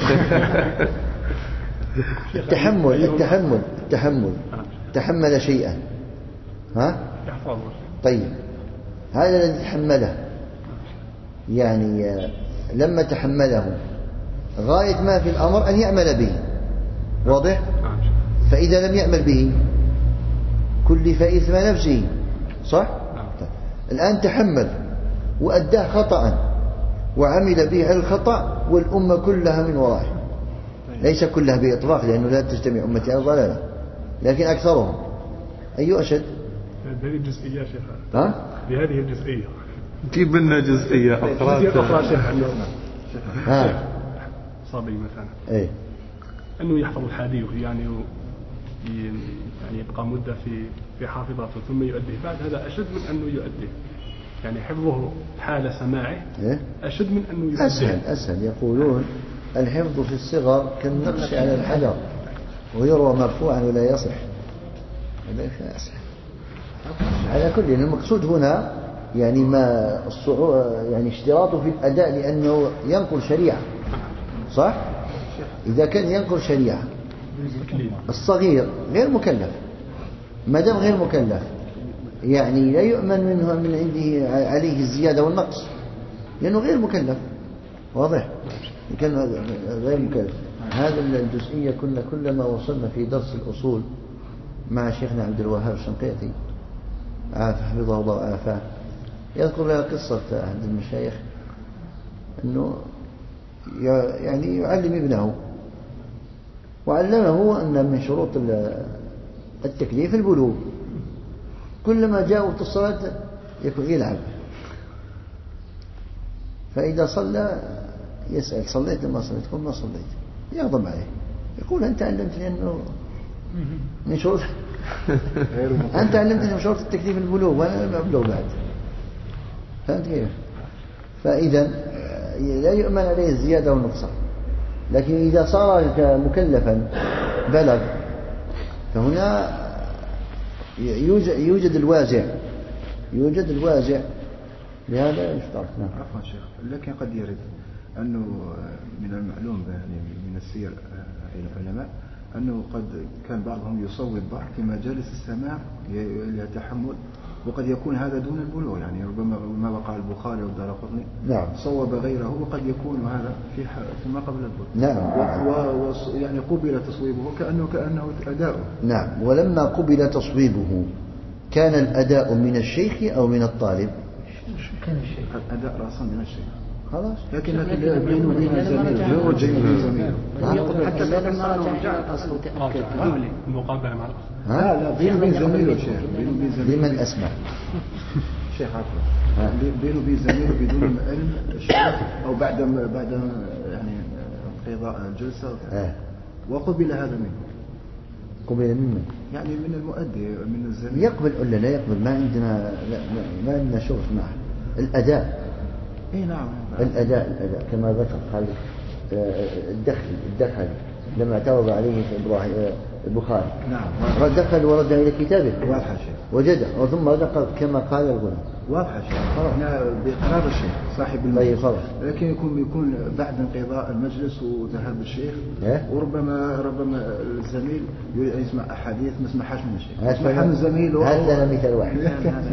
التحمل التحمل التحمل تحمل شيئا ها؟ يحفظه. طيب هذا الذي تحمله يعني لما تحمله غاية ما في الأمر أن يعمل به، واضح؟ فإذا لم يعمل به كلف إثم نفسه، صح؟ الآن تحمل وأداه خطأ وعمل به على الخطأ والأمة كلها من ورائه، ليس كلها بإطلاق لأنه لا تجتمع أمتي على الضلالة، لكن أكثرهم. أي أشد؟ هذه الجزئية يا شيخ. ها؟ بهذه الجزئية جيب لنا جزئية أخرى. أخرى شيخ أنه ها صبي مثلا إيه أنه يحفظ الحديث يعني يعني يبقى مدة في في حافظته ثم يؤديه بعد، هذا أشد من أنه يؤديه، يعني حفظه حال سماعه إيه؟ أشد من أنه يؤديه. أسهل أسهل. يقولون الحفظ في الصغر كالنقش على الحجر ويروى مرفوعا ولا يصح، هذا أسهل. على كل المقصود هنا يعني ما الصعوبة يعني اشتراطه في الأداء لأنه ينقل شريعة، صح؟ إذا كان ينقل شريعة الصغير غير مكلف، ما دام غير مكلف يعني لا يؤمن منه من عنده عليه الزيادة والنقص لأنه غير مكلف، واضح؟ كان غير مكلف. هذا الجزئية كنا كلما وصلنا في درس الأصول مع شيخنا عبد الوهاب الشنقيطي حفظه الله وعافاه يذكر لنا قصة أحد المشايخ أنه يعني يعلم ابنه وعلمه أن من شروط التكليف البلوغ، كلما جاء وقت الصلاة يكون يلعب، فإذا صلى يسأل صليت ما صليت؟ قل ما صليت. يغضب عليه، يقول أنت علمتني أنه من شروط أنت علمتني من شروط التكليف البلوغ وأنا لم أبلغ بعد. فهمت كيف؟ فإذا لا يؤمن عليه الزيادة والنقصان. لكن إذا صار مكلفا بلغ فهنا يوجد, يوجد الوازع يوجد الوازع لهذا يشترط. نعم. عفوا شيخ، لكن قد يرد أنه من المعلوم يعني من السير العلماء أنه قد كان بعضهم يصوب بعض في مجالس السماع للتحمل، وقد يكون هذا دون البلوغ، يعني ربما ما وقع البخاري والدارقطني نعم. صوب غيره، وقد يكون هذا في فيما قبل البلوغ. نعم. و يعني قبل تصويبه كأنه كأنه أداؤه. نعم. ولما قبل تصويبه كان الأداء من الشيخ أو من الطالب؟ كان الشيخ. الأداء رأسا من الشيخ. خلاص. لكن بينه وبين زميله هو زميله حتى لما رجع الأصل تأكد المقابلة مع الأخ. ها؟ لا بينه وبين زميله شيخ، بينه وبين زميله. لمن أسمع؟ شيخ عفوا. بينه وبين زميله بدون علم الشيخ أو بعد بعد يعني انقضاء الجلسة. آه. وقبل هذا منه. قبل منه. يعني من المؤدي من الزميل. يقبل ولا لا يقبل؟ ما عندنا لا ما عندنا شغل معه. الأداء. اي نعم. الأداء الأداء كما ذكر قال الدخل الدخل لما اعترض عليه إبراهيم البخاري. نعم. دخل ورد إلى كتابه. واضحة شيء. وجده وثم دخل كما قال الغلام. واضحة شيء. احنا بإقرار الشيخ صاحب المجلس. لكن يكون يكون بعد انقضاء المجلس وذهاب الشيخ. إيه؟ وربما ربما الزميل يسمع أحاديث ما سمعهاش من الشيخ. يسمعها من زميله. هذا لنا مثال واحد.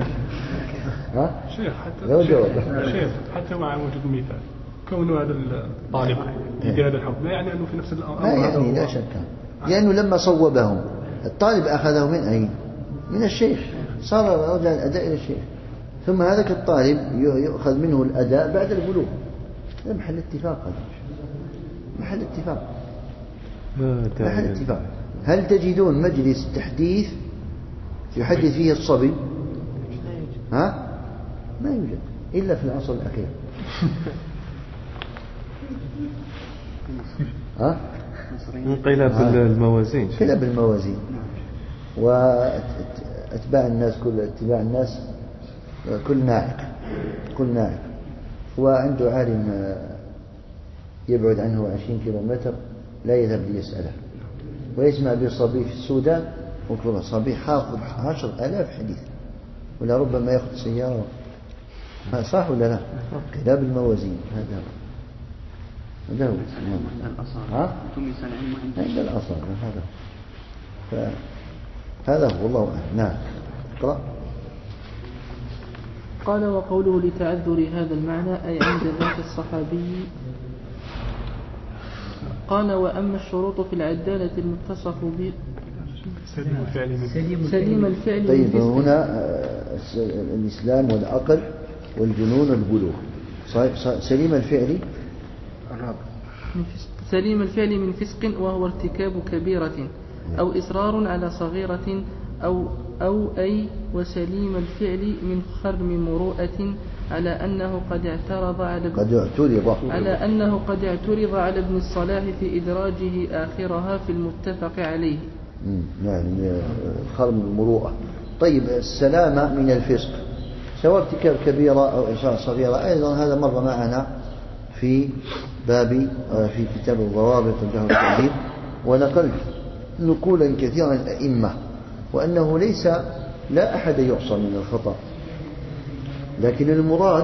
ها؟ شيخ حتى شيخ حتى مع وجود مثال كونه هذا الطالب يدير هذا الحكم لا يعني أنه في نفس الأمر. لا يعني لا شك، لأنه لما صوبهم الطالب أخذه من أين؟ من الشيخ، صار رجع الأداء إلى الشيخ، ثم هذاك الطالب يؤخذ منه الأداء بعد البلوغ. هذا محل اتفاق، هذا محل اتفاق محل اتفاق. هل تجدون مجلس تحديث يحدث فيه الصبي؟ ها؟ ما يوجد إلا في العصر الأخير. ها؟ انقلاب الموازين. انقلاب الموازين واتباع الناس كل اتباع الناس كل ناعق كل ناعق. وعنده عالم يبعد عنه عشرين كيلومتر لا يذهب ليسأله، ويسمع بصبي في السودان وكل صبي حافظ عشر آلاف حديث ولا ربما يأخذ سيارة. ما صح ولا لا؟ انقلاب الموازين هذا هذا هو. ها؟ عند الأصابع هذا. فهذا هو والله أعلم. نعم. اقرأ. قال وقوله لتعذر هذا المعنى أي عند ذات الصحابي. قال وأما الشروط في العدالة المتصف به سليم الفعل من سليم الفعل. طيب هنا الإسلام والعقل والجنون والبلوغ. سليم الفعل سليم الفعل من فسق وهو ارتكاب كبيرة أو إصرار على صغيرة أو أو أي وسليم الفعل من خرم مروءة على أنه قد اعترض على قد اعترض على أنه قد اعترض على ابن الصلاح في إدراجه آخرها في المتفق عليه. يعني خرم المروءة. طيب السلامة من الفسق سواء ارتكاب كبيرة أو إصرار صغيرة أيضا هذا مر معنا في باب في كتاب الضوابط والجهل والتعديل، ونقلت نقولا كثيرا الأئمة وأنه ليس لا أحد يعصم من الخطأ، لكن المراد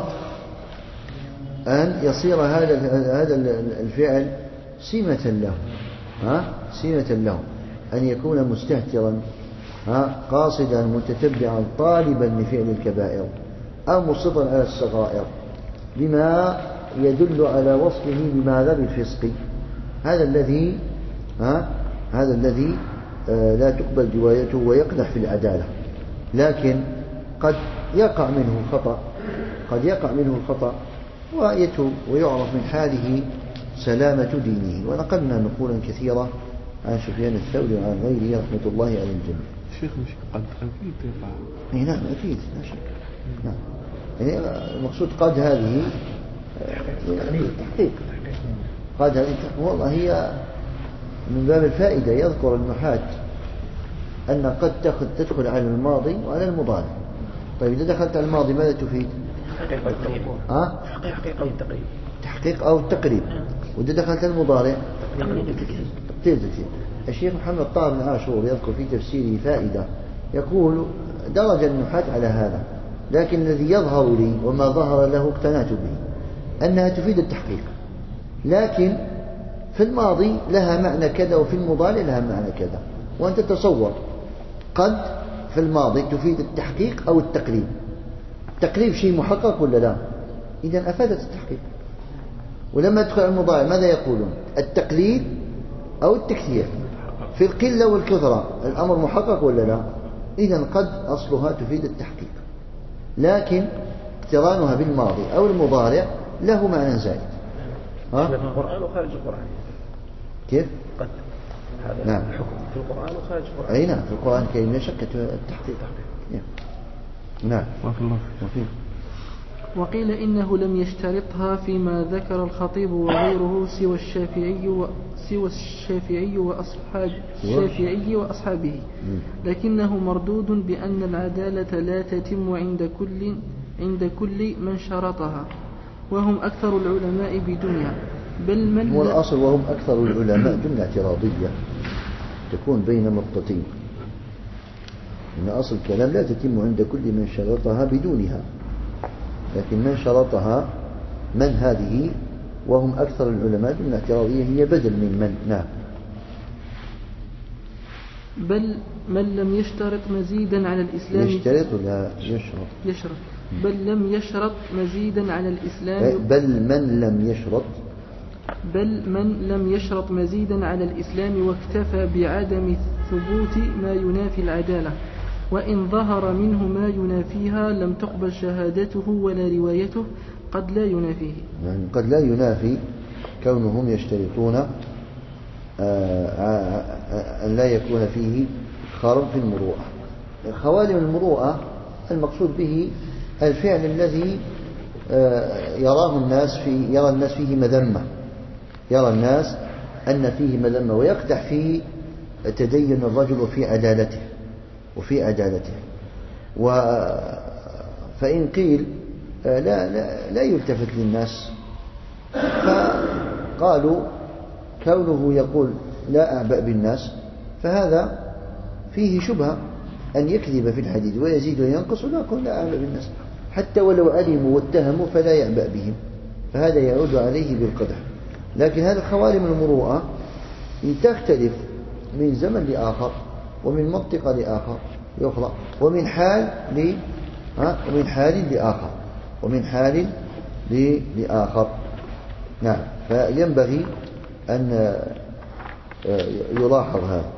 أن يصير هذا هذا الفعل سمة له، ها سمة له أن يكون مستهترا، ها قاصدا متتبعا طالبا لفعل الكبائر أو مصرا على الصغائر بما يدل على وصفه بماذا بالفسق. هذا الذي ها هذا الذي آه لا تقبل روايته ويقدح في العدالة. لكن قد يقع منه الخطأ قد يقع منه الخطأ ويتوب ويعرف من حاله سلامة دينه. ونقلنا نقولا كثيرة عن سفيان الثوري وعن غيره رحمة الله على الجميع. شيخ مش قد أكيد يقع. إيه نعم أكيد لا شك. نعم يعني المقصود قد هذه تحقيق قد هذه والله هي من باب الفائدة يذكر النحاة أن قد تأخذ تدخل على الماضي وعلى المضارع. طيب إذا دخلت على الماضي ماذا تفيد؟ حقيقة التقريب. ها؟ حقيقة أو التقريب. تحقيق أو التقريب. وإذا دخلت على المضارع تقريب التكريم. تقريب التكريم. الشيخ محمد طاهر بن عاشور يذكر في تفسيره فائدة، يقول درج النحاة على هذا، لكن الذي يظهر لي وما ظهر له اقتنعت به أنها تفيد التحقيق، لكن في الماضي لها معنى كذا وفي المضارع لها معنى كذا. وأنت تصور قد في الماضي تفيد التحقيق أو التقريب. التقريب شيء محقق ولا لا؟ إذن أفادت التحقيق. ولما تدخل المضارع ماذا يقولون؟ التقليل أو التكثير. في القلة والكثرة الأمر محقق ولا لا؟ إذن قد أصلها تفيد التحقيق، لكن اقترانها بالماضي أو المضارع له معنى زائد. ها؟ في القرآن وخارج القرآن. كيف؟ قد هذا نعم. الحكم في القرآن وخارج القرآن. أي نعم، في القرآن الكريم لا شك التحقيق. نعم. بارك الله فيك. وقيل إنه لم يشترطها فيما ذكر الخطيب وغيره سوى الشافعي و... سوى الشافعي وأصحاب الشافعي وأصحابه، لكنه مردود بأن العدالة لا تتم عند كل عند كل من شرطها، وهم أكثر العلماء بدونها. بل من هو الأصل وهم أكثر العلماء جملة اعتراضية تكون بين نقطتين، إن أصل الكلام لا تتم عند كل من شرطها بدونها، لكن من شرطها من هذه وهم أكثر العلماء جملة اعتراضية هي بدل من من. نعم. بل من لم يشترط مزيدا على الإسلام يشترط ولا يشرط؟ يشرط. بل لم يشرط مزيدا على الإسلام بل من لم يشرط بل من لم يشرط مزيدا على الإسلام واكتفى بعدم ثبوت ما ينافي العدالة، وإن ظهر منه ما ينافيها لم تقبل شهادته ولا روايته، قد لا ينافيه. يعني قد لا ينافي كونهم يشترطون أن لا يكون فيه خرم في المروءة. خوارم المروءة المقصود به الفعل الذي يراه الناس في يرى الناس فيه مذمة، يرى الناس أن فيه مذمة ويقدح فيه تدين الرجل وفي عدالته وفي عدالته. و فإن قيل لا لا لا يلتفت للناس، فقالوا كونه يقول لا أعبأ بالناس فهذا فيه شبهة أن يكذب في الحديث ويزيد وينقص ولا يقول لا أعبأ بالناس، حتى ولو علموا واتهموا فلا يعبأ بهم، فهذا يعود عليه بالقدح. لكن هذا خوارم المروءة تختلف من زمن لآخر ومن منطقة لآخر لأخرى ومن حال ل ومن حال لآخر ومن حال لآخر. نعم. فينبغي أن يلاحظ هذا.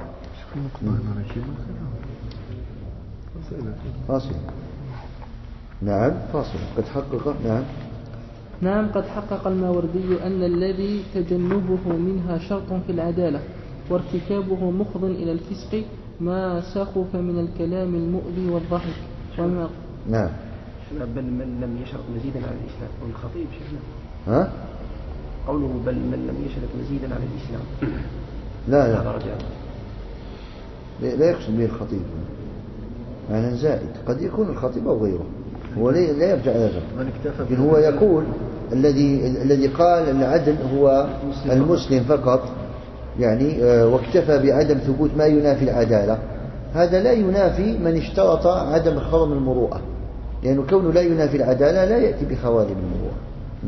فاصل. نعم فاصل. قد حقق. نعم نعم قد حقق الماوردي أن الذي تجنبه منها شرط في العدالة وارتكابه مخض إلى الفسق ما سخف من الكلام المؤذي والضحك وما. نعم. بل من لم يشرط مزيدا على الإسلام والخطيب شيخنا. ها؟ قوله بل من لم يشرط مزيدا على الإسلام. لا لا لا يقصد به الخطيب معنى زائد، قد يكون الخطيب أو غيره، هو لا يرجع إلى ذلك، لكن هو يقول الذي الذي قال العدل هو المسلم فقط، يعني واكتفى بعدم ثبوت ما ينافي العدالة، هذا لا ينافي من اشترط عدم خرم المروءة، لأنه يعني كونه لا ينافي العدالة لا يأتي بخوارم المروءة.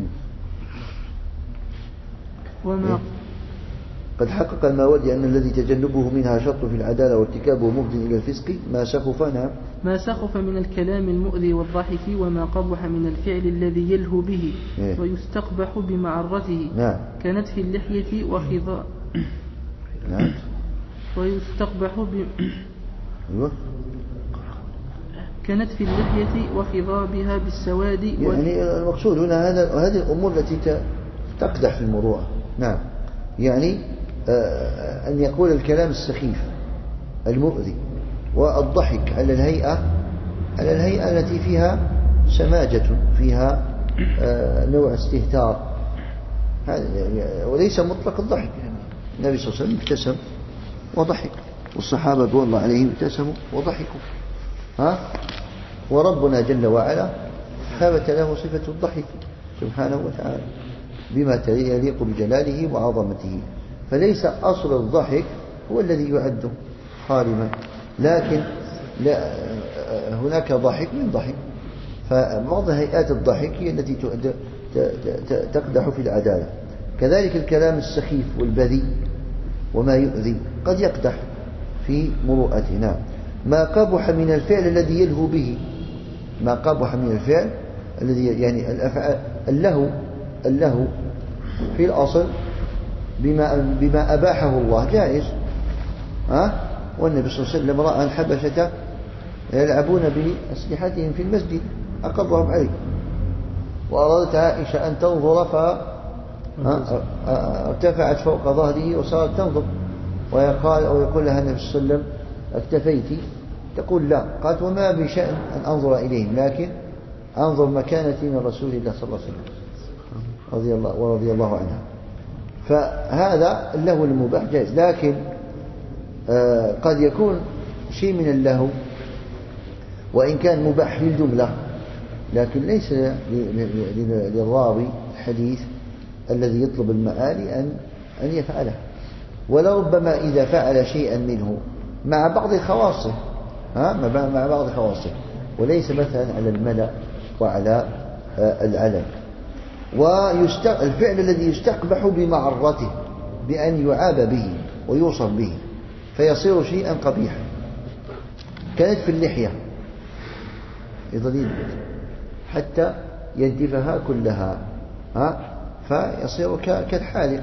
وما قد حقق الماوردي أن الذي تجنبه منها شرط في العدالة وارتكابه مفض إلى الفسق ما سخف. نعم. ما سخف من الكلام المؤذي والضحك وما قبح من الفعل الذي يلهو به إيه؟ ويستقبح بمعرته. نعم. كانت في اللحية وخضاء. نعم. ويستقبح ب أيوه. كانت في اللحية وخضابها بالسواد. يعني المقصود هنا هذا هذه الأمور التي تقدح في المروءة. نعم. يعني أن يقول الكلام السخيف المؤذي والضحك على الهيئة على الهيئة التي فيها سماجة فيها نوع استهتار، وليس مطلق الضحك، النبي صلى الله عليه وسلم ابتسم وضحك، والصحابة رضوان الله عليهم ابتسموا وضحكوا. ها؟ وربنا جل وعلا ثبت له صفة الضحك سبحانه وتعالى بما يليق بجلاله وعظمته. فليس أصل الضحك هو الذي يعد خارما، لكن لا هناك ضحك من ضحك. فبعض هيئات الضحك هي التي تقدح في العدالة. كذلك الكلام السخيف والبذيء وما يؤذي قد يقدح في مروءتنا. ما قبح من الفعل الذي يلهو به، ما قبح من الفعل الذي يعني الأفعال اللهو اللهو في الأصل بما بما أباحه الله جائز. ها؟ والنبي صلى الله عليه وسلم رأى الحبشة يلعبون بأسلحتهم في المسجد أقرهم عليه، وأرادت عائشة أن تنظر فارتفعت فوق ظهره وصارت تنظر، ويقال أو يقول لها النبي صلى الله عليه وسلم اكتفيت؟ تقول لا. قالت وما بشأن أن أنظر إليهم، لكن أنظر مكانتي من رسول الله صلى الله عليه وسلم رضي الله ورضي الله عنها. فهذا اللهو المباح جائز، لكن آه قد يكون شيء من اللهو وإن كان مباح للجملة، لكن ليس للراوي الحديث الذي يطلب المآلي أن أن يفعله، ولربما إذا فعل شيئا منه مع بعض خواصه، ها مع بعض خواصه، وليس مثلا على الملأ وعلى العلن. والفعل الذي يستقبح بمعرته بأن يعاب به ويوصف به فيصير شيئا قبيحا، كانت في اللحية يضليل حتى ينتفها كلها، ها فيصير كالحالق.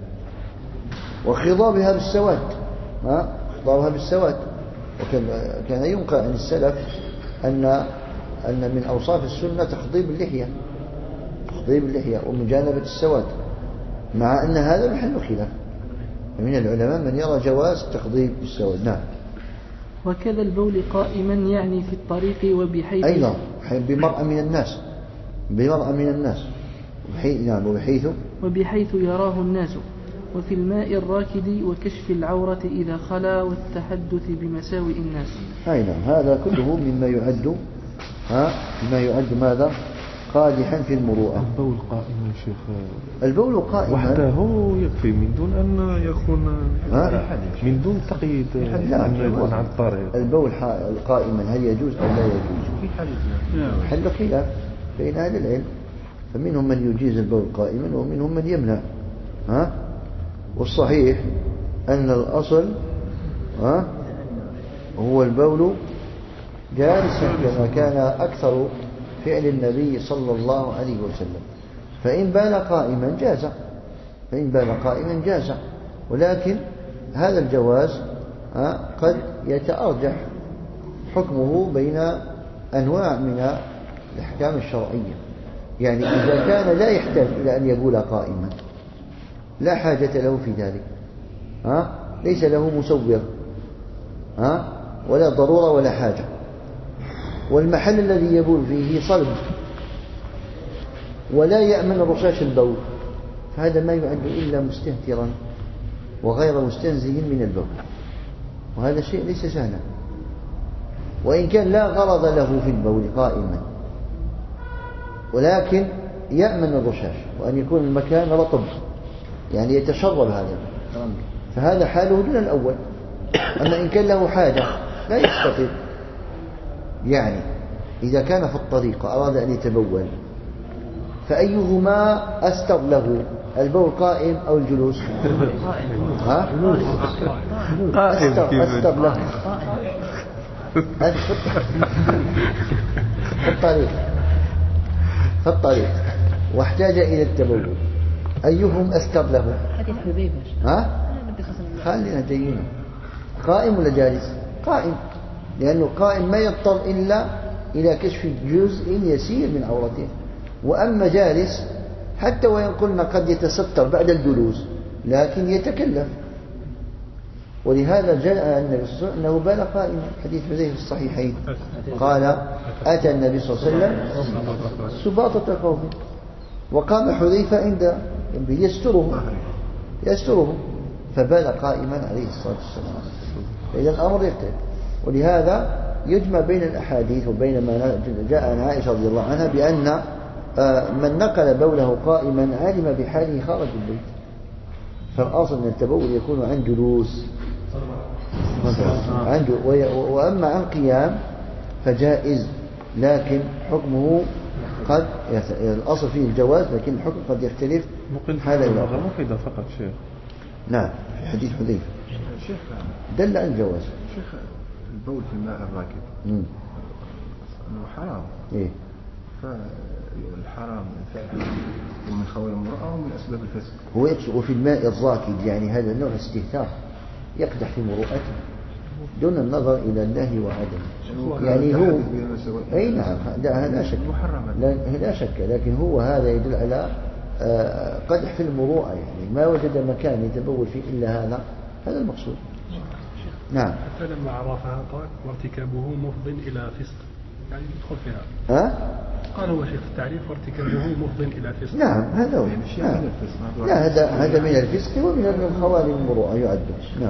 وخضابها بالسواد، ها خضابها بالسواد. وكان ينقل عن السلف أن أن من أوصاف السنة تخضيب اللحية، تخضيب اللحية ومجانبة السواد، مع أن هذا محل خلاف. من العلماء من يرى جواز تخضيب السواد. نعم. وكذا البول قائما يعني في الطريق وبحيث أيضا بمرأة من الناس، بمرأة من الناس وبحيث نعم وبحيث وبحيث يراه الناس، وفي الماء الراكد وكشف العورة إذا خلا والتحدث بمساوئ الناس. أي نعم. هذا كله مما يعد ها مما يعد ماذا قادحا في المروءة. البول قائما يا شيخ، البول قائما وحده يكفي من دون أن يكون من دون تقييد أن يكون عن الطريق. البول قائما هل يجوز أو لا يجوز؟ حل خلاف بين أهل العلم، فمنهم من يجيز البول قائما ومنهم من يمنع. ها والصحيح أن الأصل ها هو البول جالسا كما كان أكثر فعل النبي صلى الله عليه وسلم. فإن بال قائما جاز، فإن بال قائما جاز، ولكن هذا الجواز قد يتأرجح حكمه بين أنواع من الأحكام الشرعية. يعني إذا كان لا يحتاج إلى أن يبول قائما لا حاجة له في ذلك، ها ليس له مسوغ، ها ولا ضرورة ولا حاجة، والمحل الذي يبول فيه صلب ولا يأمن رشاش البول، فهذا ما يعد إلا مستهترا وغير مستنزه من البول، وهذا شيء ليس سهلا. وإن كان لا غرض له في البول قائما، ولكن يأمن الرشاش وأن يكون المكان رطب يعني يتشرب هذا، فهذا حاله دون الأول. أما إن كان له حاجة لا يستطيع، يعني إذا كان في الطريق أراد أن يتبول فأيهما أستر له، البول قائم أو الجلوس؟ ها؟ أستر, أستر له في الطريق في الطريق واحتاج إلى التبول، أيهم أستر له؟ ها؟ خلينا جينا. قائم ولا جالس؟ قائم، لأنه قائم ما يضطر إلا إلى كشف جزء يسير من عورته. وأما جالس حتى وإن قلنا قد يتستر بعد الجلوس لكن يتكلف، ولهذا جاء النبي صلى الله عليه وسلم أنه بال قائما، حديث حذيفة في الصحيحين قال أتى النبي صلى الله عليه وسلم سباطة قوم، وقام حذيفة عند يستره يستره فبال قائما عليه الصلاة والسلام. إذا الأمر يختلف، ولهذا يجمع بين الأحاديث وبين ما جاء عن عائشة رضي الله عنها بأن من نقل بوله قائما علم بحاله خارج البيت. فالأصل أن التبول يكون عن جلوس عنده، وأما عن قيام فجائز، لكن حكمه قد الأصل فيه الجواز، لكن الحكم قد يختلف حالة إلى أخرى. مقيدة فقط شيخ. نعم في حديث حذيفة شيخ دل على الجواز. شيخ البول في الماء الراكد امم انه حرام. ايه فالحرام فعلا ومن خوال المرأة ومن أسباب الفسق. هو يقصد وفي الماء الراكد، يعني هذا نوع استهتار يقدح في مروءته دون النظر إلى الله وعدمه. يعني هو أي نعم لا, لا شك لا, لا شك، لكن هو هذا يدل على قدح في المروءة، يعني ما وجد مكان يتبول فيه إلا هذا، هذا المقصود. نعم. حتى لما عرفها قال وارتكابه مفض إلى فسق، يعني يدخل فيها. ها؟ قال هو شيخ التعريف وارتكابه مفض إلى فسق. نعم هذا هو. نعم. لا هذا هذا من الفسق ومن خوارم المروءة يعد. نعم.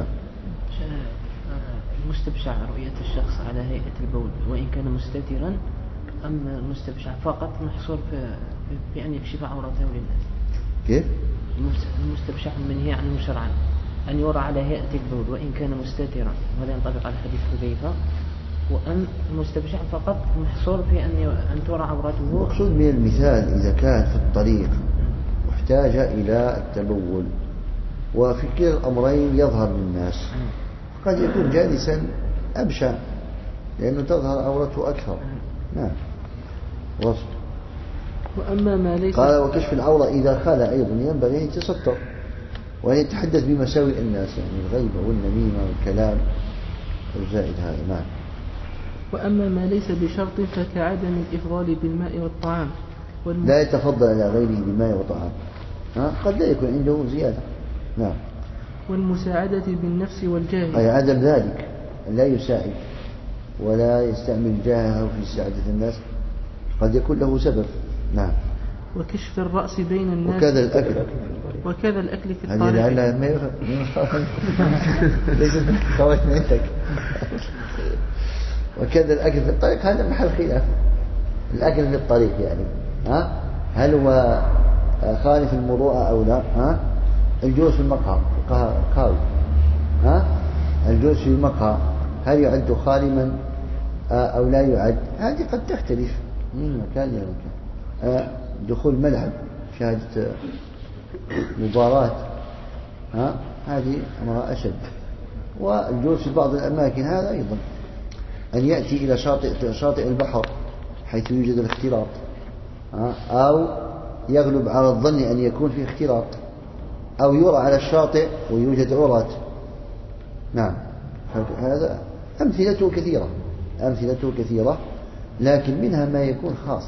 المستبشع رؤية الشخص على هيئة البول وإن كان مستترا، أم المستبشع فقط محصور في بأن يكشف عورته للناس؟ كيف؟ المستبشع منهي عنه شرعا أن يرى على هيئة البول وإن كان مستترا، وهذا ينطبق على حديث حذيفة. وأم المستبشع فقط محصور في أن أن ترى عورته؟ المقصود من المثال إذا كان في الطريق واحتاج إلى التبول وفي كلا الأمرين يظهر للناس، قد يكون جالسا أبشع لأنه تظهر عورته أكثر. نعم. وصل. وأما ما ليس قال وكشف العورة إذا خلا أيضا ينبغي أن يتستر وأن يتحدث بمساوئ الناس، يعني الغيبة والنميمة والكلام الزائد هذا. نعم. وأما ما ليس بشرط فكعدم الإفضال بالماء والطعام والم... لا يتفضل على غيره بالماء والطعام، ها؟ قد لا يكون عنده زيادة. نعم. والمساعدة بالنفس والجاه، أي عدم ذلك، لا يساعد ولا يستعمل جاهه في مساعدة الناس، قد يكون له سبب. نعم. وكشف الرأس بين الناس، وكذا الأكل وكذا الأكل في الطريق. هذه لعلها ما يفهم ليست خوات نيتك. وكذا الأكل في الطريق هذا محل خلاف. الأكل في الطريق يعني ها هل هو خالف المروءة أو لا؟ ها الجلوس في المقهى قاوي، ها الجلوس في المقهى هل يعد خالما أو لا يعد؟ هذه قد تختلف من مكان إلى مكان. دخول ملعب شاهدة مباراة ها هذه أمرها أشد. والجلوس في بعض الأماكن هذا أيضا. أن يأتي إلى شاطئ شاطئ البحر حيث يوجد الاختلاط، أو يغلب على الظن أن يكون فيه اختلاط، أو يرى على الشاطئ ويوجد عورات. نعم. هذا أمثلته كثيرة أمثلته كثيرة لكن منها ما يكون خاص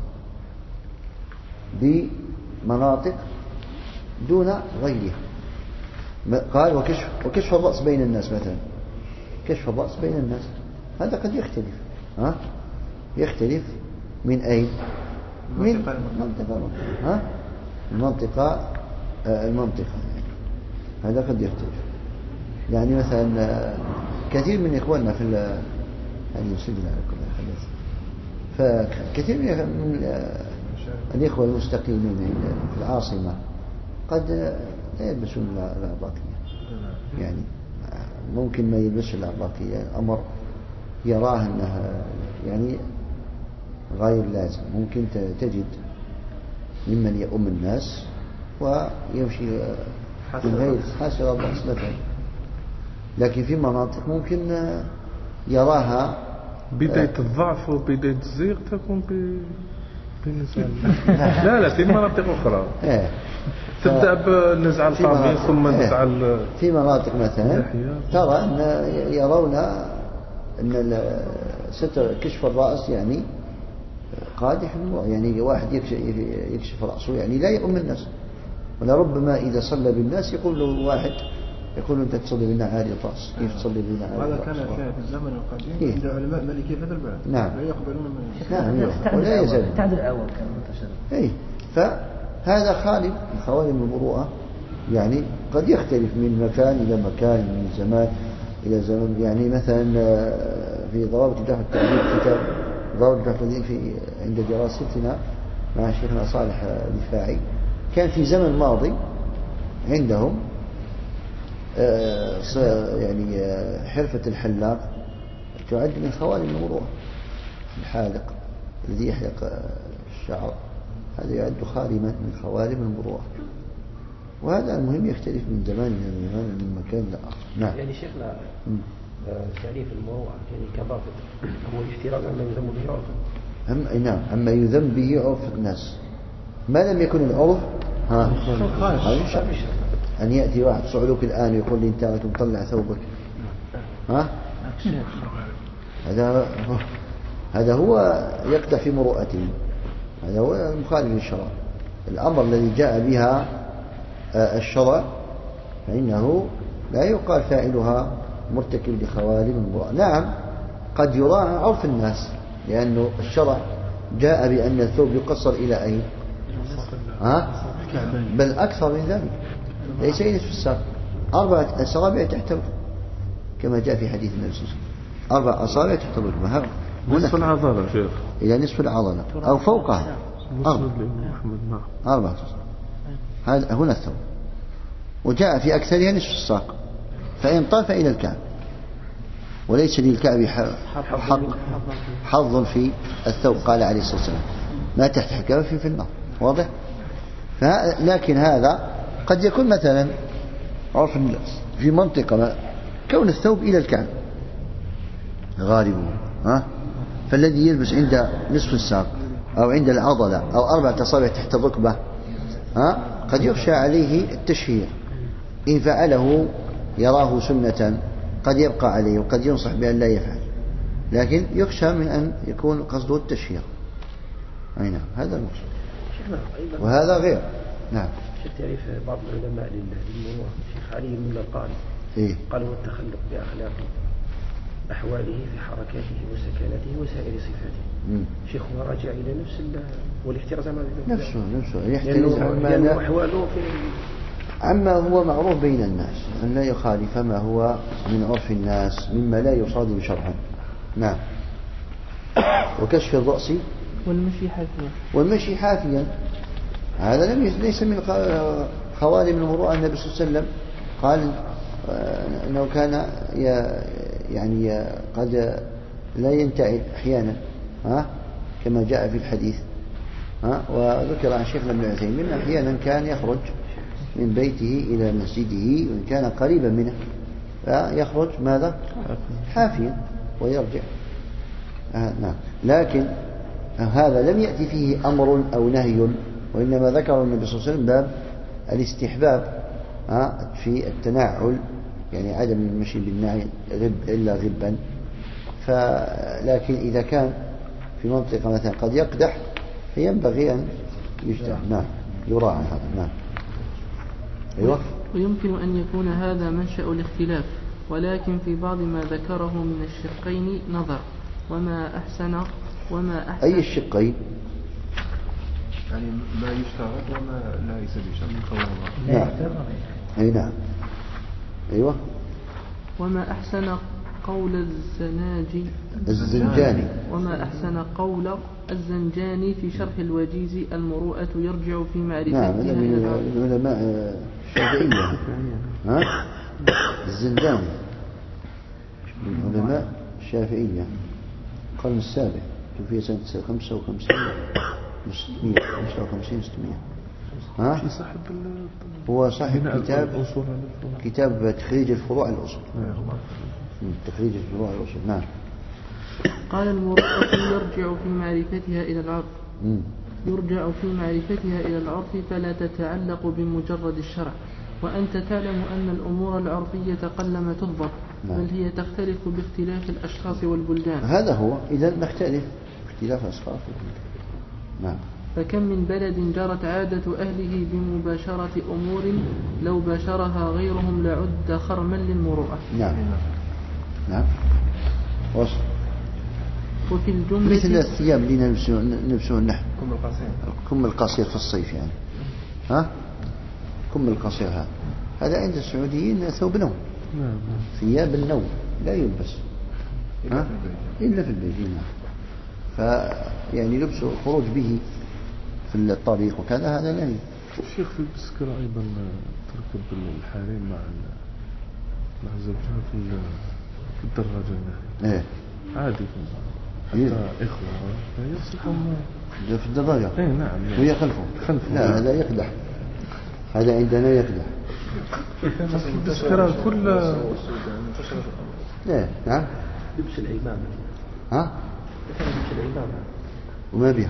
بمناطق دون غيرها. قال وكشف, وكشف الرأس بين الناس مثلا، كشف الرأس بين الناس هذا قد يختلف. ها يختلف من أين؟ من منطقة ها المنطقة المنطقة يعني. هذا قد يختلف. يعني مثلا كثير من إخواننا في يعني يسجل على كل الحدث، فكثير من الإخوة المستقيمين في العاصمة قد لا يلبسون العباقية، يعني ممكن ما يلبسش العباقية، الأمر يراه أنها يعني غير لازم. ممكن تجد ممن يؤم الناس ويمشي من غير حاسر الرأس مثلا، لكن في مناطق ممكن يراها بداية الضعف وبداية الزيغ تكون بالنسبة لا لا في مناطق أخرى تبدأ بنزع القميص ثم نزع في مناطق مثلا ترى أن يرون أن ستر كشف الرأس يعني قادح، يعني واحد يكشف رأسه يعني لا يؤم الناس، ولربما إذا صلى بالناس يقول له واحد يقول أنت تصلي بنا عالي الرأس، كيف تصلي بنا عالي الرأس؟ هذا كان في الزمن القديم إيه؟ عند علماء مالكية في هذا البلد. نعم. لا يقبلون من نعم ولا يزال تعدل الأول كان منتشر. إيه فهذا خالف من خوارم المروءة يعني قد يختلف من مكان إلى مكان، من زمان إلى زمان. يعني مثلا في ضوابط الجرح والتعديل، كتاب ضوابط الجرح والتعديل في عند دراستنا مع شيخنا صالح الدفاعي، كان في زمن ماضي عندهم يعني حرفة الحلاق تعد من خوارم المروءة. الحالق الذي يحلق الشعر هذا يعد خارما من خوارم المروءة، وهذا المهم يختلف من زمان إلى زمان من مكان لآخر. نعم. يعني شيخنا تعريف المروءة يعني كضابط هو الاحتراز عما يذم به عرفا. أم نعم، أما يذم به عرف الناس ما لم يكن العرف ها أن يأتي واحد صعلوك الآن ويقول لي أنت مطلع ثوبك، ها هذا هذا هو يقدح في مروءته، هذا هو المخالف للشرع. الأمر الذي جاء بها الشرع فإنه لا يقال فاعلها مرتكب لخوارم المروءة. نعم قد يراعى عرف الناس، لأنه الشرع جاء بأن الثوب يقصر إلى أين؟ ها؟ بل أكثر من ذلك، ليس إلى نصف الساق، أربعة أصابع تحت كما جاء في حديث النبي صلى الله عليه وسلم، أربع أصابع تحت الركبة، نصف العضلة شيخ، إلى نصف العضلة أو فوقها أربعة. هذا هنا الثوب، وجاء في أكثرها نصف الساق، فإن طال فإلى الكعب، وليس للكعب حق حظ في الثوب. قال عليه الصلاة والسلام ما تحت حكاوة في في النار، واضح. لكن هذا قد يكون مثلا عرف الناس في منطقة ما كون الثوب إلى الكعب غالبه، ها؟ فالذي يلبس عند نصف الساق أو عند العضلة أو أربعة أصابع تحت الركبة، ها؟ قد يخشى عليه التشهير، إن فعله يراه سنة قد يبقى عليه، وقد ينصح بأن لا يفعل، لكن يخشى من أن يكون قصده التشهير. أي نعم، هذا المقصود، وهذا غير. نعم. شيخ تعريف بعض العلماء للمروءة شيخ علي من القاري إيه؟ قال هو التخلق بأخلاق أحواله في حركاته وسكناته وسائر صفاته. شيخ هو راجع إلى نفس والاحتراز عما نفسه نفسه يحترز عما أحواله في عما هو معروف بين الناس، أن لا يخالف ما هو من عرف الناس مما لا يصادم شرعا. نعم. وكشف الرأس والمشي حافيا والمشي حافيا هذا لم ليس من خوارم المروءة. النبي صلى الله عليه وسلم قال أنه كان يعني قد لا ينتعل أحيانا، ها كما جاء في الحديث، ها وذكر عن شيخنا ابن عثيمين أحيانا كان يخرج من بيته إلى مسجده وإن كان قريبا منه فيخرج ماذا؟ حافيا ويرجع. آه نعم. لكن هذا لم يأتي فيه أمر أو نهي، وإنما ذكر النبي صلى الله عليه وسلم باب الاستحباب آه في التنعل، يعني عدم المشي بالنعل غب إلا غبا. فلكن إذا كان في منطقة مثلا قد يقدح فينبغي أن يجتهد. نعم يراعى هذا. نعم. أيوة. ويمكن أن يكون هذا منشأ الاختلاف، ولكن في بعض ما ذكره من الشقين نظر، وما أحسن وما أحسن أي الشقين؟ يعني ما يشترط وما لا ليس بشرط من قول الله. نعم. أي نعم. أيوة. وما أحسن قول الزناجي الزنجاني وما أحسن قول الزنجاني في شرح الوجيز المروءة يرجع في معرفتها. نعم هذا من العلماء الشافعية. ها الزنجاني من علماء الشافعية القرن السابع، توفي سنة خمسة وخمسين وستمائة خمسة وخمسين ستمائة. ها هو صاحب كتاب كتاب تخريج الفروع الأصول. تخريج الفروع الأصول. نعم. قال المروءة يرجع في معرفتها إلى العرف يرجع في معرفتها إلى العرف فلا تتعلق بمجرد الشرع، وأنت تعلم أن الأمور العرفية قلما تضبط. نعم. بل هي تختلف باختلاف الأشخاص والبلدان. هذا هو إذا نختلف باختلاف الأشخاص والبلدان. نعم. فكم من بلد جرت عادة أهله بمباشرة أمور لو باشرها غيرهم لعد خرما للمروءة. نعم. نعم. وصل. وفي الجملة مثل الثياب اللي نلبسون نحن كم القصير كم القصير في الصيف يعني، ها كم القصير هذا هذا عند السعوديين ثوب نوم، نعم ثياب النوم لا يلبس ها؟ إلا في البيت. نعم. فيعني لبسه خروج به في الطريق وكذا هذا لا يلبس. الشيخ في البسكرة أيضا تركب الحريم مع مع زوجها في في الدراجة يعني. إيه عادي حتى إخوة يصلحون في الدراجة. إيه نعم. وهي خلفه. خلفه. لا هذا يقدح، هذا عندنا يقدح. في البسكرة كل. إيه نعم. لبس العمامة. ها؟ لبس العمامة. وما بها؟